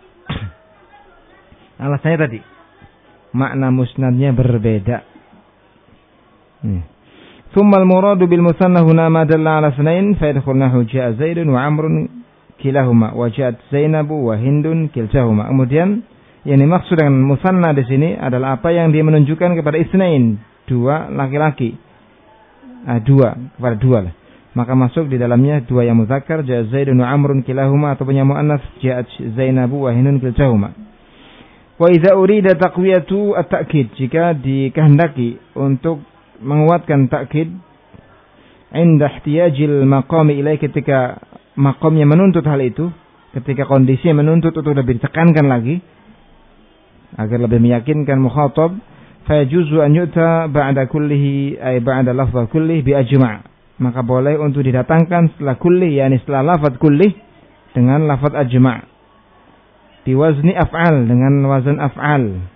Alasannya tadi makna musnadnya berbeda. Hmm. Thumma al-muradu bil musanna huna ma dalla ala ithnain fa yadkhulnahu ja'a Zaidun wa Amrun kilahuma wa ja'at Zainabu wa Hindun kiltahuma. Kemudian yang dimaksud dengan musanna di sini adalah apa yang dia menunjukkan kepada itsnain, dua laki-laki. Ah, dua kepada dua lah. Maka masuk di dalamnya dua yang muzakkar, ja'a Zaidun wa Amrun kilahuma, atau yang muannas ja'at Zainabu wa Hindun kiltahuma. Wa idza urida taqwiyatu at-ta'kid, jika dikehendaki untuk menguatkan takkid inda ihtiyajil maqami ilai, ketika maqamnya menuntut hal itu, ketika kondisinya menuntut untuk lebih ditekankan lagi agar lebih meyakinkan mukhatab, fa yajuzu an yu'ta ba'da kullihi ay ba'da lafdh kulli bi ajma', maka boleh untuk didatangkan setelah kulli, yakni setelah lafaz kulli dengan lafaz ajma', di wazni af'al, dengan wazan af'al.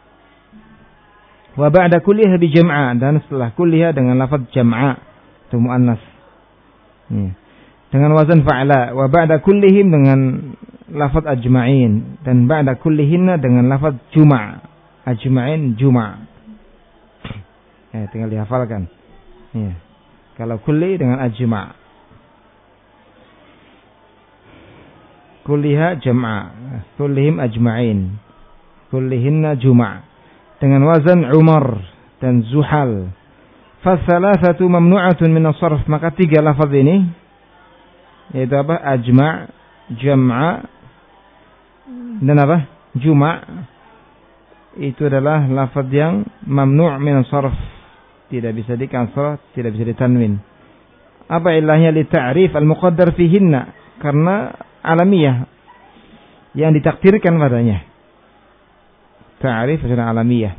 Wa ba'da kulliha bi jam'a, dan setelah kulliha dengan lafaz jam'a, itu muannas. Ya. Dengan wazan fa'ala. Wa ba'da kullihim dengan lafaz ajma'in, dan ba'da kullihinna dengan lafaz juma'. Ajma'in juma'. Ya, tinggal dihafalkan. Ya. Kalau kulli dengan ajma'. kulliha jam'a, kullihim ajma'in, kullihinna juma'. Dengan wazan Umar dan Zuhal. Fathalathatu mamnu'atun min as-sarf. Maka tiga lafaz ini, yaitu apa? Ajma', jam'a, dan apa? Juma'. Itu adalah lafaz yang mamnu' min as-sarf. Tidak bisa dikasrah, tidak bisa ditanwin. Apa ilahnya? Li ta'rif al-muqaddar fihinna. Karena alamiah yang ditakdirkan padanya. Ta'rif secara alamiah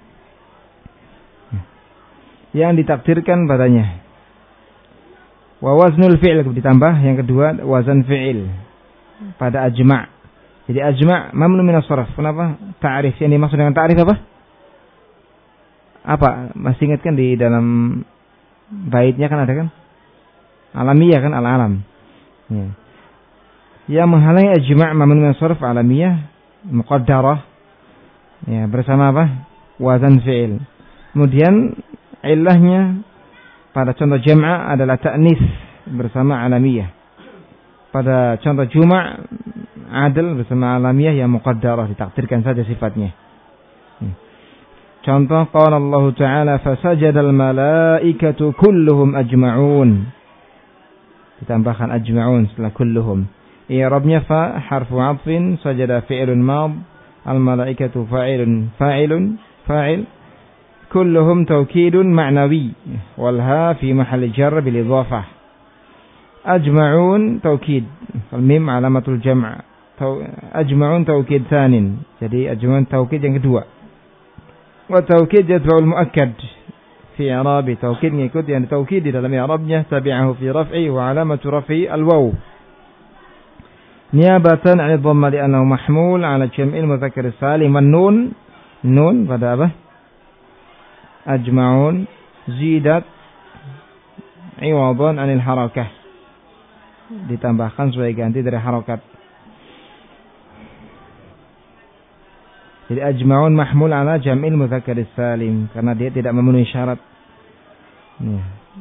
yang ditakdirkan padanya. Wa waznul fi'il, ditambah yang kedua wazan fi'il pada ajma'. Jadi ajma' mamnu min as-sarf. Kenapa? Ta'rif. Yang dimaksud dengan ta'rif apa? Apa? Masih ingat kan di dalam baitnya kan ada kan? Alamiah kan, al-alam. Ya. Yang menghalangi ajma' mamnu min as-sarf alamiah muqaddarah. Ya, bersama apa? Wazan fi'il. Kemudian ilahnya pada contoh jam'a adalah ta'nis bersama alamiyah. Pada contoh juma' adil bersama alamiyah yang muqaddarah, ditakdirkan saja sifatnya. Contoh qala Allah Ta'ala fasajadal malaikatu kulluhum ajma'un. Ditambahkan ajma'un setelah kulluhum. I'rabnya fa harfu 'athfin, sajada fi'lun mad, al malaikatu fa'ilun fa'ilun fa'il. كلهم توكيد معنوي والها في محل جر بالإضافة. أجمعون توكيد، الميم علامة الجمع. أجمعون توكيد ثان، jadi أجمعون توكيد yang kedua. وتوكيد يتبع المؤكد في إعراب. توكيد ngikut yang توكيد di dalam i'rabnya. تبعه في رفعه وعلامة رفعه الواو نيابة عن الضمة لأنه محمول على جمع المذكر السالم. والنون nun pada apa? Ajma'un zidat iwadan anil harakah, ditambahkan sebagai ganti dari harakat. Jadi ajma'un mahmul ala jam'il mudzakkar salim karena dia tidak memenuhi syarat. Nih.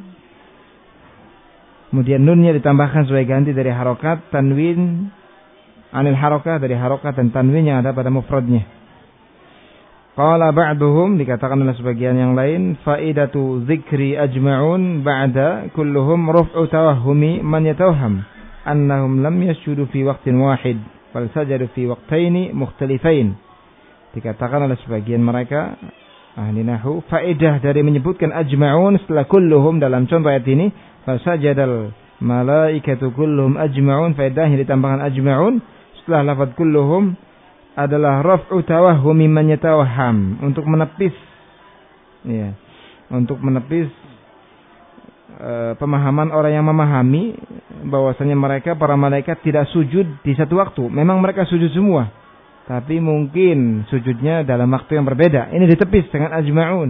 Kemudian nunnya ditambahkan sebagai ganti dari harakat, tanwin anil harakah dari harakat dan tanwin yang ada pada mufradnya. Qala ba'duhum, dikatakan oleh sebagian yang lain, faidatu dzikri ajma'un ba'da kulluhum raf'u tawahhumi man yatawahham annahum lam yasjudu fi waqtin wahid bal sajadu fi waqtaini mukhtalifain. Dikatakan oleh sebagian mereka ahli nahwu, faedah dari menyebutkan ajma'un setelah kulluhum dalam contoh ayat ini, fasajadal malaikatu kulluhum ajma'un, faedahnya ditambahkan ajma'un setelah lafaz kulluhum adalah raf'u tawahhumi man yatawahham, untuk menepis ya, untuk menepis e, pemahaman orang yang memahami bahwasanya mereka para malaikat tidak sujud di satu waktu. Memang mereka sujud semua, tapi mungkin sujudnya dalam waktu yang berbeda. Ini ditepis dengan ajma'un.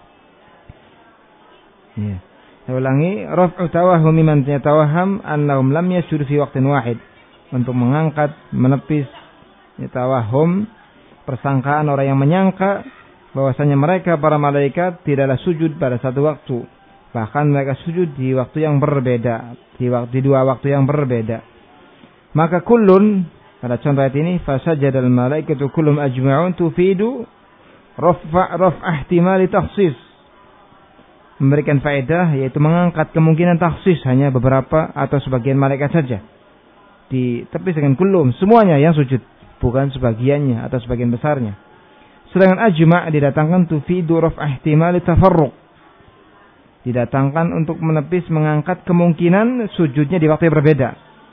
Ya. Saya ulangi, raf'u tawahhumi man yatawahham annahum lam yasjudu fi waqtin wahid, untuk mengangkat, menepis tawahum, persangkaan orang yang menyangka bahwasanya mereka para malaikat tidaklah sujud pada satu waktu, bahkan mereka sujud di waktu yang berbeda, di waktu di dua waktu yang berbeda. Maka kullun pada contoh ayat ini, fasajadal malaikatu kullum ajma'un, tufidu raf'a raf'a ihtimali takhsis, memberikan faedah yaitu mengangkat kemungkinan takhsis hanya beberapa atau sebagian malaikat saja, ditepis dengan kullum, semuanya yang sujud, bukan sebagiannya atau sebagian besarnya. Sedangkan ajma' didatangkan tufidu raf'a ihtimali tafarruq, didatangkan untuk menepis, mengangkat kemungkinan sujudnya di waktu yang berbeda.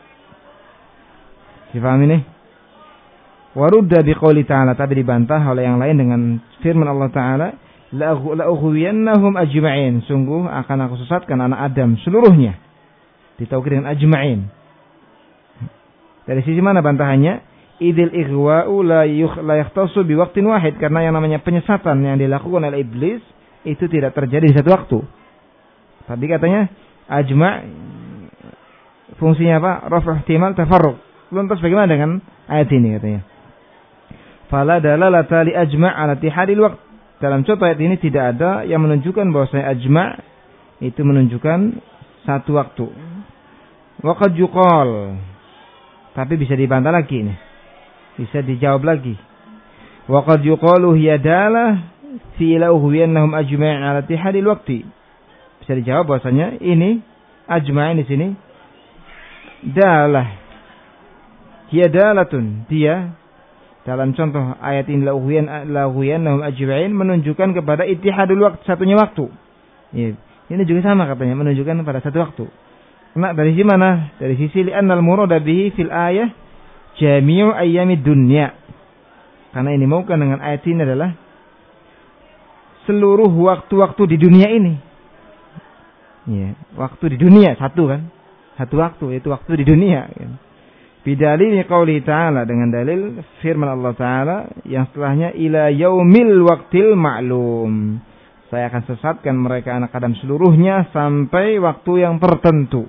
Difahami nih? Warudda biqouli ta'ala, tapi dibantah oleh yang lain dengan firman Allah Ta'ala, la'ughwiyannahum ajma'in, sungguh akan aku sesatkan anak Adam seluruhnya. Ditaukid dengan ajma'in. Dari sisi mana bantahannya? Idil ighwa'u la yakhtassu bi waqtin wahid, karena yang namanya penyesatan yang dilakukan oleh iblis itu tidak terjadi di satu waktu. Tapi katanya ajma' fungsinya apa? Raf'u ihtimal tafarruq. Lantas bagaimana dengan ayat ini katanya? Fala dalalata li ajma' ala ittihadil waqt. Dalam contoh ayat ini tidak ada yang menunjukkan bahwasanya ajma' itu menunjukkan satu waktu. Wa qad yuqal, Tapi bisa dibantah lagi nih. Bisa dijawab lagi. Wa qad yuqalu hiya dalah fi la'uhwiyannahum ajma'in 'ala ittihadil waqti. Bisa dijawab bahwasanya ini ajma'in di sini dalah. Hiya dalatun, dia dalam contoh ayat ini la'uhwiyannahum ajma'in menunjukkan kepada ittihadul waqti, satunya waktu. Ya. Ini juga sama katanya, menunjukkan pada satu waktu. Karena dari sisi mana? Dari sisi li'annal murada bihi fil ayah jami'u ayyamid dunya. Karena ini maukan dengan ayat ini adalah seluruh waktu-waktu di dunia ini. Ya, waktu di dunia satu kan? Satu waktu, yaitu waktu di dunia. Bidalil qauli ta'ala, dengan dalil firman Allah Ta'ala yang setelahnya ila yaumil waqtil ma'lum. Saya akan sesatkan mereka anak Adam seluruhnya sampai waktu yang tertentu.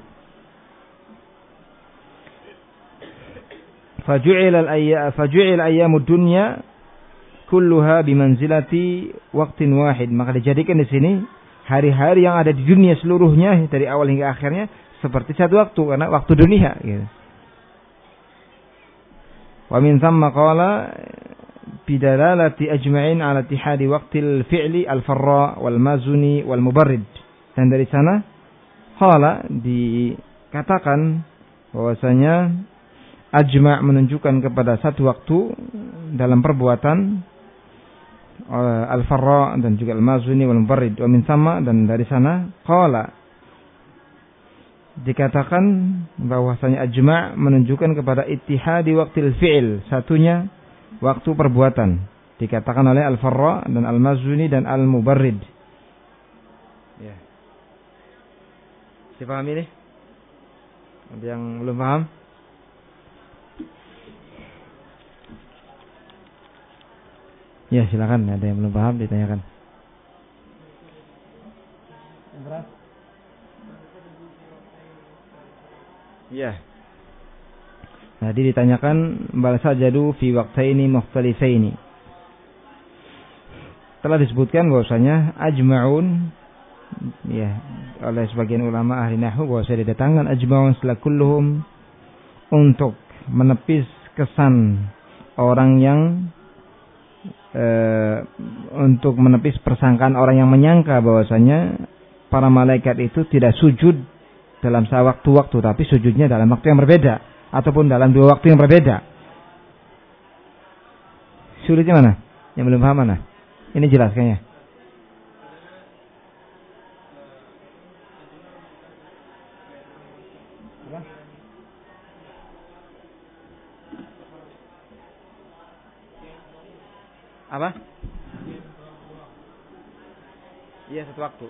Faju'il al-ayya faju'il ayyamud dunya kulluha bimanzilati waqtin wahid. Maka dijadikan di sini hari-hari yang ada di dunia seluruhnya dari awal hingga akhirnya seperti satu waktu, karena waktu dunia gitu. Wa min thamma qala bidalalati ajma'in 'ala ittihadi waqtil fi'li al-farra wal mazuni wal mubarrid. Dan dari sana qala dikatakan bahwasanya ajma' menunjukkan kepada satu waktu dalam perbuatan al-farra dan juga al-mazuni wal mubarrid. Wa min thamma, dan dari sana qala dikatakan bahwasanya ajma' menunjukkan kepada ittihadi waqtil fi'il, satunya waktu perbuatan, dikatakan oleh al-farra dan al-mazuni dan al-mubarrid. Ya. Siapa paham ini? Ada yang belum paham? Ya, silakan. Ada yang belum paham ditanyakan. Ya. Jadi ditanyakan bal sajadu fi waqtaini mukhtalifaini. Telah disebutkan bahwasanya ajma'un, ya, oleh sebagian ulama ahli nahwu bahwasanya didatangkan ajma'un setelah kulluhum untuk menepis kesan orang yang e, untuk menepis persangkaan orang yang menyangka bahwasanya para malaikat itu tidak sujud dalam sewaktu-waktu, tapi sujudnya dalam waktu yang berbeda ataupun dalam dua waktu yang berbeda. Sulitnya mana? Yang belum paham mana? Ini jelas kayaknya. Apa? Iya, satu waktu.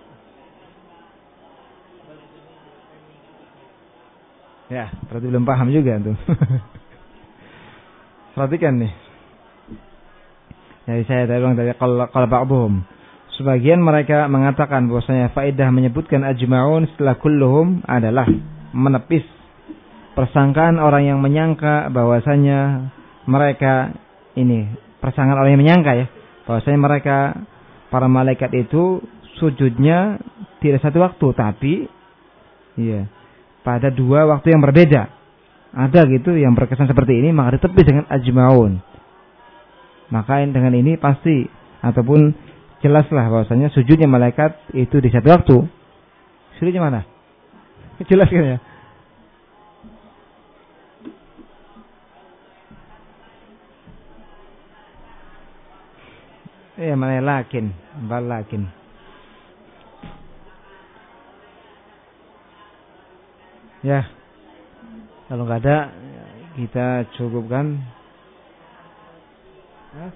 Ya, berarti belum paham juga tuh. Perhatikan nih. Jadi saya tadi bilang dari qala ba'dhum. Sebagian mereka mengatakan bahwasanya faedah menyebutkan ajma'un setelah kulluhum adalah menepis persangkaan orang yang menyangka bahwasanya mereka ini, persangkaan orang yang menyangka ya, bahwasanya mereka para malaikat itu sujudnya tidak satu waktu tapi iya, pada dua waktu yang berbeda. Ada gitu yang berkesan seperti ini, maka ditepis dengan ajma'un. Maka dengan ini pasti ataupun jelaslah bahwasanya sujudnya malaikat itu di satu waktu. Sujudnya mana? Jelas kan ya? Eh, mana lakin, bal lakin. Ya, kalau nggak ada kita cukupkan. Hah?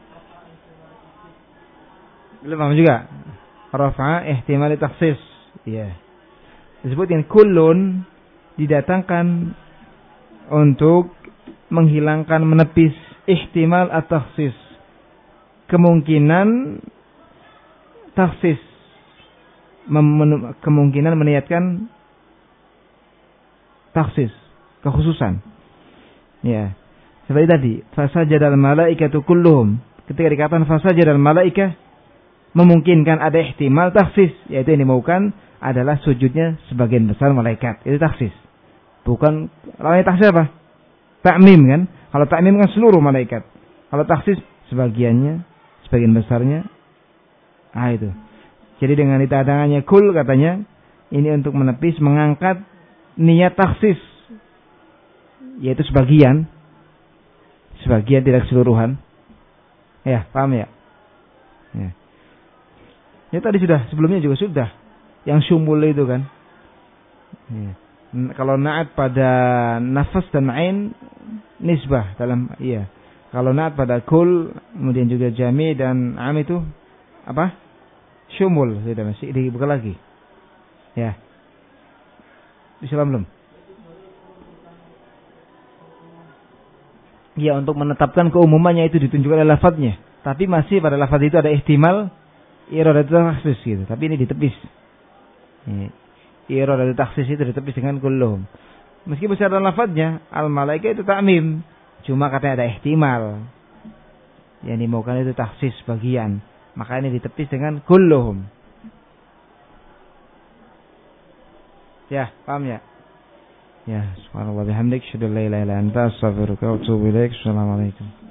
Belum paham juga. Rafa'a ihtimali takhsis. Iya. Disebutkan kullun didatangkan untuk menghilangkan, menepis ihtimal at-takhsis. Kemungkinan takhsis. Mem- kemungkinan meniatkan takhsis, kekhususan. Ya. Seperti tadi, fasajadal malaikatu kulluhum. Ketika dikatakan fasajadal malaikah, memungkinkan ada ihtimal takhsis, yaitu yang dimaukan adalah sujudnya sebagian besar malaikat. Itu takhsis. Bukan lawannya takhsis apa? ta'mim kan. Kalau ta'mim kan seluruh malaikat. Kalau takhsis sebagiannya, sebagian besarnya. Ah itu. Jadi dengan ditadangannya kul katanya ini untuk menepis mengangkat niat takhsis, yaitu sebagian, sebagian tidak keseluruhan. Ya, paham ya? Ya. Ya tadi sudah, sebelumnya juga sudah. Yang syumul itu kan. Ya. Kalau na'at pada nafas dan ain nisbah dalam iya. Kalau na'at pada kul, kemudian juga jami dan am itu apa? Syumul, sudah masih dibuka lagi. Ya. Islam belum? Ya, untuk menetapkan keumumannya itu ditunjukkan oleh lafadznya. Tapi masih pada lafadz itu ada ihtimal iradatu takhsis gitu. Tapi ini ditepis. Ya. Iradatu takhsis itu ditepis dengan kulluhum. Meskipun secara lafadznya al-malaika itu ta'mim, cuma katanya ada ihtimal. Yang dimaukan itu takhsis bagian. Maka ini ditepis dengan kulluhum. Ya, paham ya? Ya, subhanallah bihamdik, syukur la ilaha illa anta, astaghfiruka wa atubu ilaik. Assalamualaikum.